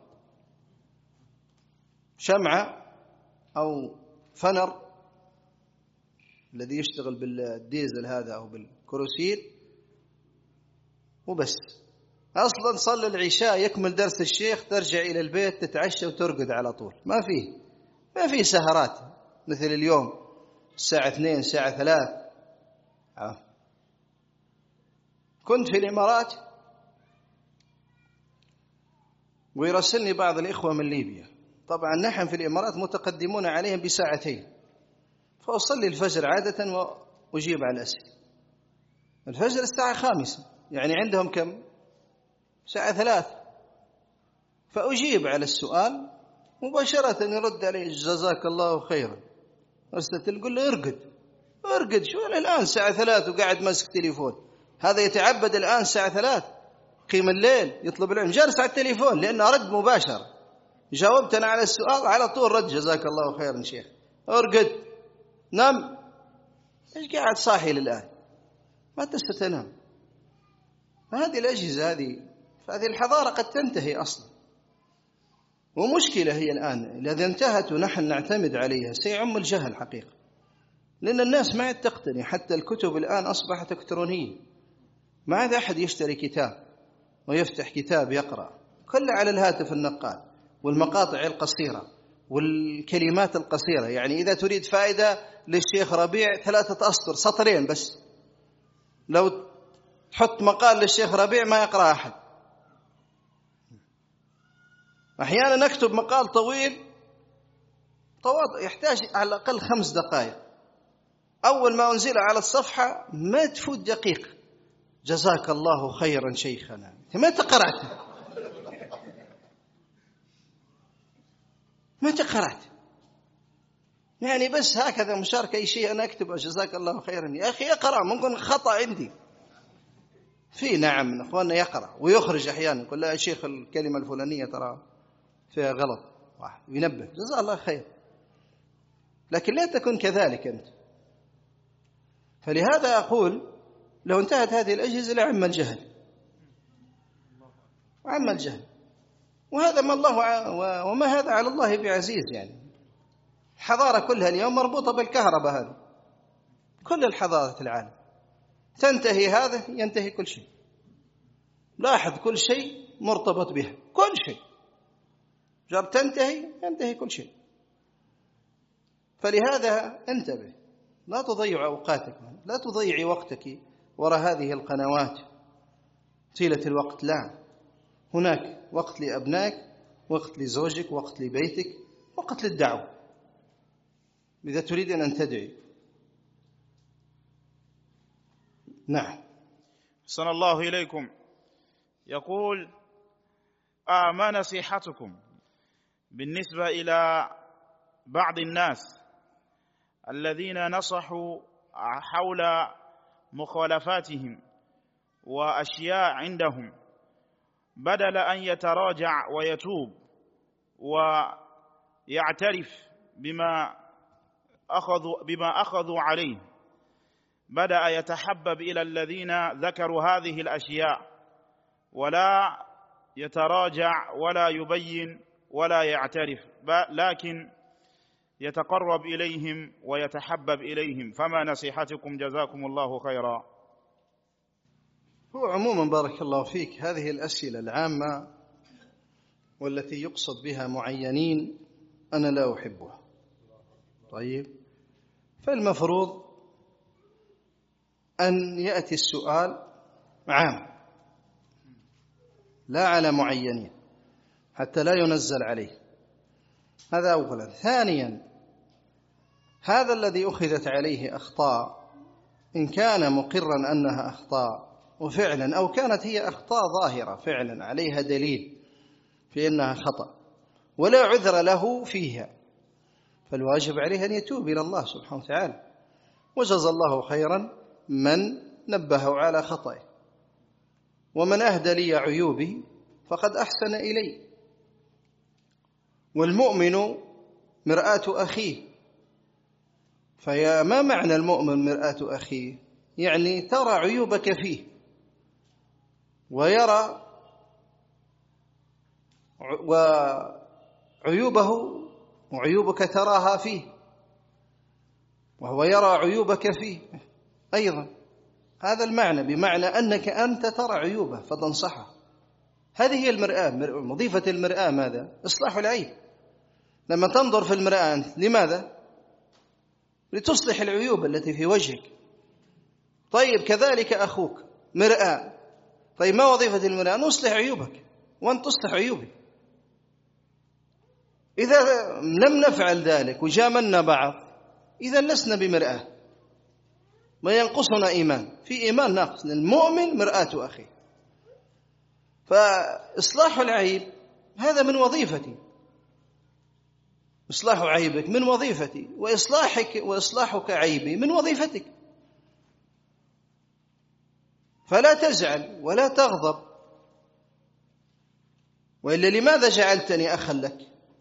شمعة أو فنر الذي يشتغل بالديزل هذا أو بالكروسيل وبس. أصلا صلى العشاء يكمل درس الشيخ ترجع إلى البيت تتعشى وترقد على طول، ما فيه ما فيه سهرات مثل اليوم الساعة اثنين الساعة ثلاث. آه. كنت في الإمارات ويرسلني بعض الإخوة من ليبيا، طبعا نحن في الإمارات متقدمون عليهم بساعتين، فأصلي الفجر عادة وأجيب على الأسئلة. الفجر الساعة خامسة، يعني عندهم كم؟ ساعة ثلاث، فأجيب على السؤال مباشرة يرد علي جزاك الله خيرا، أرسلت قل له ارقد ارقد، شو أنا الآن ساعة ثلاث وقاعد ماسك تليفون، هذا يتعبد الآن ساعة ثلاث قيم الليل يطلب العلم، جالس على التليفون لأنه رد مباشر، جاوبت أنا على السؤال على طول رد جزاك الله خيرا شيخ، ارقد نم، ايش قاعد صاحي للآن؟ متى ستنام؟ هذه الأجهزة هذه، فهذه الحضارة قد تنتهي أصلا، ومشكلة هي الآن إذا انتهت ونحن نعتمد عليها سيعم الجهل حقيقة، لأن الناس ما عاد تقتني، حتى الكتب الآن أصبحت إلكترونية، ما عاد أحد يشتري كتاب ويفتح كتاب يقرأ، كله على الهاتف النقال والمقاطع القصيرة والكلمات القصيرة. يعني إذا تريد فائدة للشيخ ربيع ثلاثة أسطر سطرين بس، لو تحط مقال للشيخ ربيع ما يقرأ أحد. أحيانا نكتب مقال طويل طوال يحتاج على الأقل خمس دقائق، أول ما أنزل على الصفحة ما تفوت دقيقة، جزاك الله خيرا شيخنا، ما تقرأت ما تقرأت يعني بس هكذا مشاركة أي شيء أنا أكتب جزاك الله خيرا، يا أخي اقرأ، ممكن خطأ عندي في، نعم من أخواننا يقرأ ويخرج أحيانا يقول لا يا شيخ الكلمة الفلانية ترى فيها غلط، واحد ينبه جزاه الله خير، لكن لا تكن كذلك أنت. فلهذا أقول لو انتهت هذه الأجهزة لعم الجهل عم الجهل، وهذا ما الله وما هذا على الله بعزيز. يعني الحضارة كلها اليوم مربوطة بالكهرباء، هذه كل الحضارة العالم تنتهي هذا ينتهي كل شيء. لاحظ كل شيء مرتبط بها، كل شيء جرب تنتهي ينتهي كل شيء. فلهذا انتبه، لا تضيع أوقاتك، لا تضيعي وقتك وراء هذه القنوات طيلة الوقت. لا، هناك وقت لأبنائك، وقت لزوجك، وقت لبيتك، وقت للدعوة إذا تريد أن تدعي. نعم. أحسن الله إليكم. يقول: آه ما نصيحتكم بالنسبة إلى بعض الناس الذين نصحوا حول مخالفاتهم وأشياء عندهم، بدل أن يتراجع ويتوب ويعترف بما أخذوا, بما أخذوا عليه، بدأ يتحبب إلى الذين ذكروا هذه الأشياء ولا يتراجع ولا يبين ولا يعترف، لكن يتقرب إليهم ويتحبب إليهم. فما نصيحتكم جزاكم الله خيرا؟ هو عموما بارك الله فيك هذه الأسئلة العامة والتي يقصد بها معينين أنا لا أحبها. طيب، فالمفروض أن يأتي السؤال عام لا على معينين حتى لا ينزل عليه. هذا أولا. ثانيا، هذا الذي أخذت عليه أخطاء إن كان مقرا أنها أخطاء وفعلا، أو كانت هي أخطاء ظاهرة فعلا عليها دليل في أنها خطأ ولا عذر له فيها، فالواجب عليه أن يتوب إلى الله سبحانه وتعالى، وجزى الله خيرا من نبهه على خطئه، ومن أهدى لي عيوبه فقد أحسن إلي. والمؤمن مرآة أخيه، فيا ما معنى المؤمن مرآة أخيه؟ يعني ترى عيوبك فيه ويرى وعيوبه وعيوبك تراها فيه، وهو يرى عيوبك فيه أيضا. هذا المعنى، بمعنى أنك أنت ترى عيوبه فتنصحه. هذه هي المرآة. وظيفة المرآة ماذا؟ إصلاح العيب. لما تنظر في المرآة أنت لماذا؟ لتصلح العيوب التي في وجهك. طيب كذلك أخوك مرآة. طيب ما وظيفة المرآة؟ نصلح عيوبك وأن تصلح عيوبك. إذا لم نفعل ذلك وجاملنا بعض إذا لسنا بمرآة وينقصنا إيمان، في إيمان ناقص. المؤمن مرآة أخيه، فإصلاح العيب هذا من وظيفتي، إصلاح عيبك من وظيفتي، وإصلاحك وإصلاحك عيبي من وظيفتك. فلا تزعل ولا تغضب، وإلا لماذا جعلتني أخا لك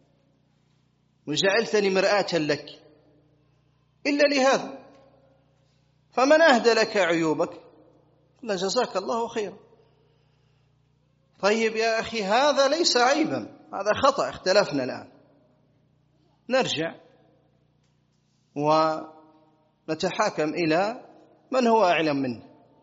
وجعلتني مرآة لك؟ إلا لهذا. فمن أهدى لك عيوبك لا جزاك الله خيرا. طيب يا أخي هذا ليس عيبا، هذا خطأ، اختلفنا الآن، نرجع ونتحاكم إلى من هو أعلم منه.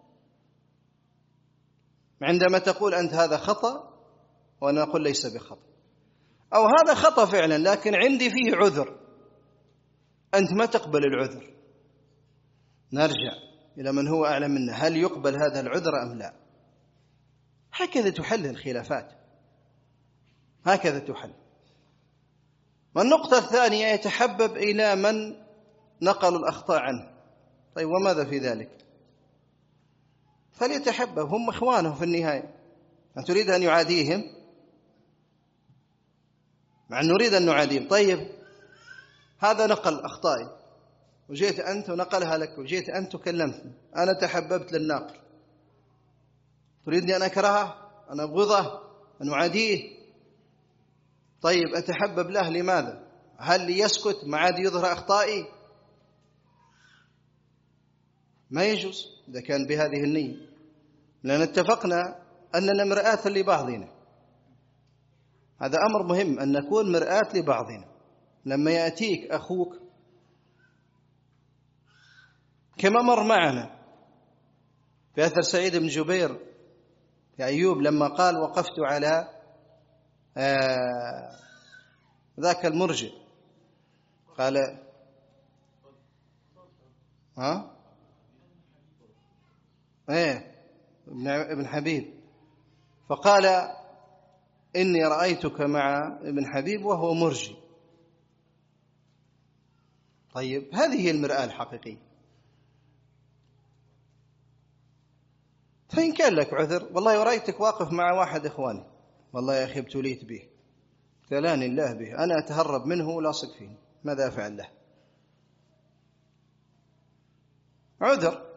عندما تقول أنت هذا خطأ وأنا أقول ليس بخطأ، أو هذا خطأ فعلا لكن عندي فيه عذر، أنت ما تقبل العذر، نرجع إلى من هو أعلم منا، هل يقبل هذا العذر أم لا؟ هكذا تحل الخلافات، هكذا تحل. والنقطة الثانية يتحبب إلى من نقل الأخطاء عنه. طيب وماذا في ذلك؟ فليتحبب، هم إخوانه في النهاية. أن تريد أن يعاديهم مع أن نريد أن نعاديهم. طيب هذا نقل أخطائي وجيت أنت ونقلها لك، وجيت أنت وكلمتني، أنا تحببت للناقل، تريدني أن أكرهه، أن أبغضه، أن أعاديه؟ طيب أتحبب له لماذا؟ هل ليسكت ما عاد يظهر أخطائي؟ ما يجوز إذا كان بهذه النية، لأن اتفقنا أننا مرآة لبعضنا. هذا أمر مهم، أن نكون مرآة لبعضنا. لما يأتيك أخوك كما مر معنا في أثر سعيد بن جبير يا أيوب لما قال وقفت على آه ذاك المرجئ، قال ها ايه ابن حبيب، فقال إني رأيتك مع ابن حبيب وهو مرجئ. طيب هذه هي المرآة الحقيقية. فإن كان لك عذر، والله ورأيتك واقف مع واحد إخواني، والله يا أخي ابتليت به، ابتلاني الله به، أنا أتهرب منه ولاصق فيه، ماذا أفعل له؟ عذر.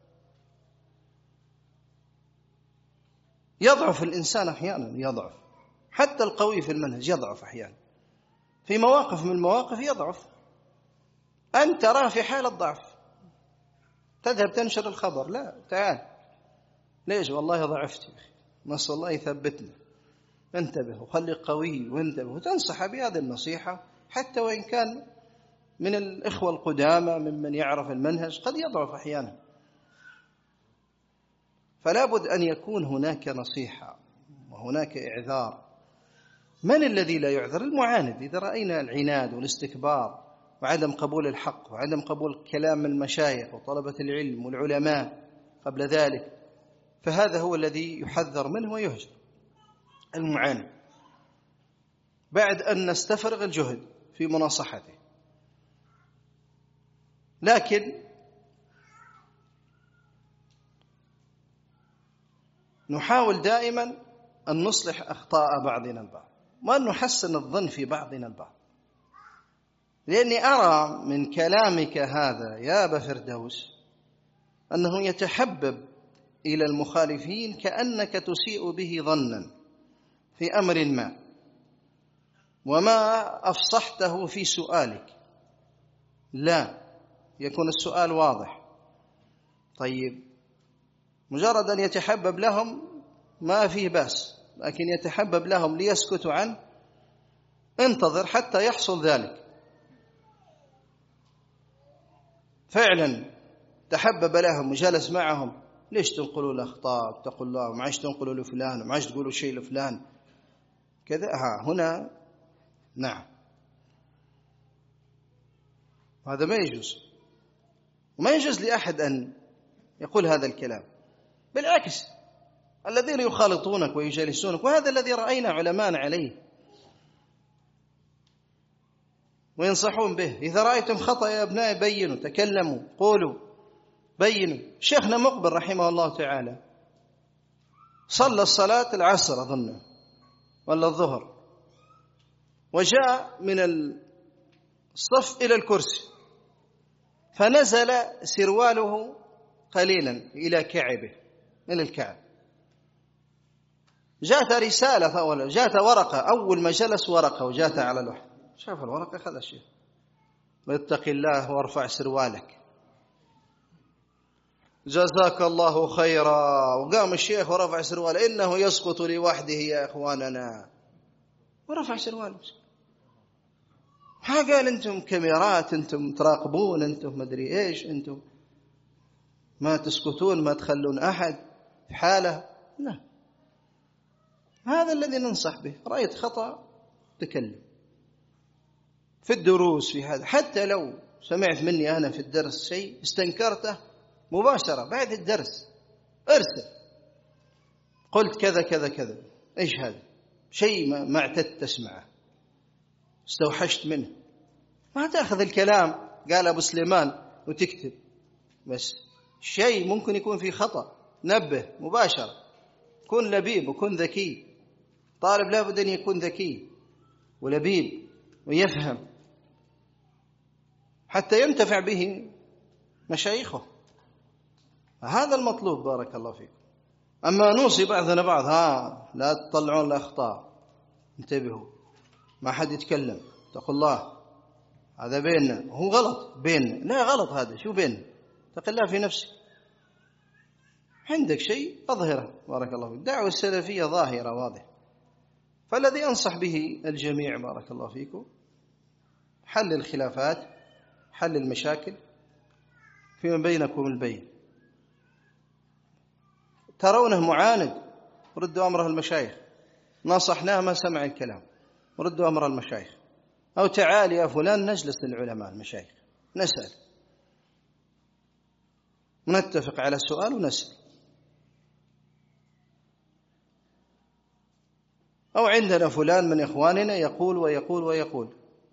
يضعف الإنسان أحيانا، يضعف، حتى القوي في المنهج يضعف أحيانا، في مواقف من المواقف يضعف، أنت تراه في حالة ضعف تذهب تنشر الخبر، لا تعال ليش؟ والله ضعفت يا أخي، نسأل الله يثبتنا، انتبه وخليك قوي وانتبه، وتنصح بهذه النصيحة حتى وإن كان من الإخوة القدامى ممن يعرف المنهج قد يضعف أحيانا. فلا بد أن يكون هناك نصيحة وهناك إعذار. من الذي لا يعذر؟ المعاند. إذا رأينا العناد والاستكبار وعدم قبول الحق وعدم قبول كلام المشايخ وطلبة العلم والعلماء قبل ذلك، فهذا هو الذي يحذر منه ويهجر. المعاند بعد أن نستفرغ الجهد في مناصحته، لكن نحاول دائما أن نصلح أخطاء بعضنا البعض وأن نحسن الظن في بعضنا البعض. لأني أرى من كلامك هذا يا أبا فردوس أنه يتحبب إلى المخالفين كأنك تسيء به ظنا في أمر ما، وما أفصحته في سؤالك، لا، يكون السؤال واضح. طيب مجرد أن يتحبب لهم ما فيه بأس، لكن يتحبب لهم ليسكتوا عنه، انتظر حتى يحصل ذلك. فعلا تحبب لهم وجلس معهم، ليش تنقلوا الأخطاء؟ تقول الله ما عايش تنقلوا لفلان وما عايش تقولوا شيء لفلان كذا. ها هنا نعم، هذا ما يجوز، وما يجوز لأحد أن يقول هذا الكلام. بالعكس الذين يخالطونك ويجالسونك، وهذا الذي رأينا علماء عليه وينصحون به، إذا رأيتم خطأ يا أبنائي بينوا، تكلموا، قولوا، بينوا. شيخنا مقبل رحمه الله تعالى صلى الصلاة العصر أظن ولا الظهر، وجاء من الصف إلى الكرسي، فنزل سرواله قليلا إلى كعبه، إلى الكعب. جاءت رسالة أولا، جاءت ورقة، أول ما جلس ورقة وجاءت على لوح، شاف الورقة خذ الشيخ، واتق الله وارفع سروالك، جزاك الله خيرا. وقام الشيخ ورفع سرواله، إنه يسقط لوحده يا إخواننا، ورفع سرواله. ها قال أنتم كاميرات، أنتم تراقبون، أنتم مدري إيش، أنتم ما تسكتون، ما تخلون أحد في حاله. لا، هذا الذي ننصح به. رأيت خطأ تكلم في الدروس، في هذا، حتى لو سمعت مني أنا في الدرس شيء استنكرته مباشرة بعد الدرس ارسل، قلت كذا كذا كذا، إيش هذا؟ شيء ما, ما اعتدت تسمعه، استوحشت منه. ما تأخذ الكلام قال أبو سليمان وتكتب بس، شيء ممكن يكون فيه خطأ، نبه مباشرة. كن لبيب وكن ذكي، طالب لابد أن يكون ذكي ولبيب ويفهم حتى ينتفع به مشايخه. هذا المطلوب، بارك الله فيكم. أما نوصي بعضنا بعض، ها لا تطلعون الأخطاء، انتبهوا، ما حد يتكلم، اتقوا الله، هذا بيننا، هو غلط بيننا، لا غلط هذا، شو بيننا؟ اتق الله في نفسك، عندك شيء أظهره. بارك الله فيك. الدعوة السلفية ظاهرة واضح. فالذي أنصح به الجميع بارك الله فيكم حل الخلافات، حل المشاكل فيما بينكم البين. ترونه معاند، ردوا أمره المشايخ. نصحناه ما سمع الكلام، ردوا أمر المشايخ. أو تعال يا فلان نجلس للعلماء المشايخ نسأل، ونتفق على السؤال ونسأل. أو عندنا فلان من إخواننا يقول ويقول ويقول،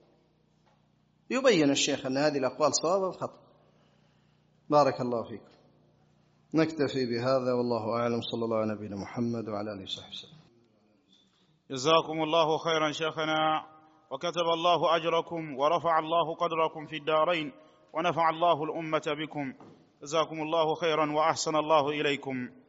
يبين الشيخ أن هذه الأقوال صواب أو خطأ. بارك الله فيكم. نكتفي بهذا والله أعلم. صلى الله على نبينا محمد وعلى آله وصحبه وسلم. جزاكم الله خيرا شيخنا، وكتب الله أجركم ورفع الله قدركم في الدارين، ونفع الله الأمة بكم. جزاكم الله خيرا وأحسن الله إليكم.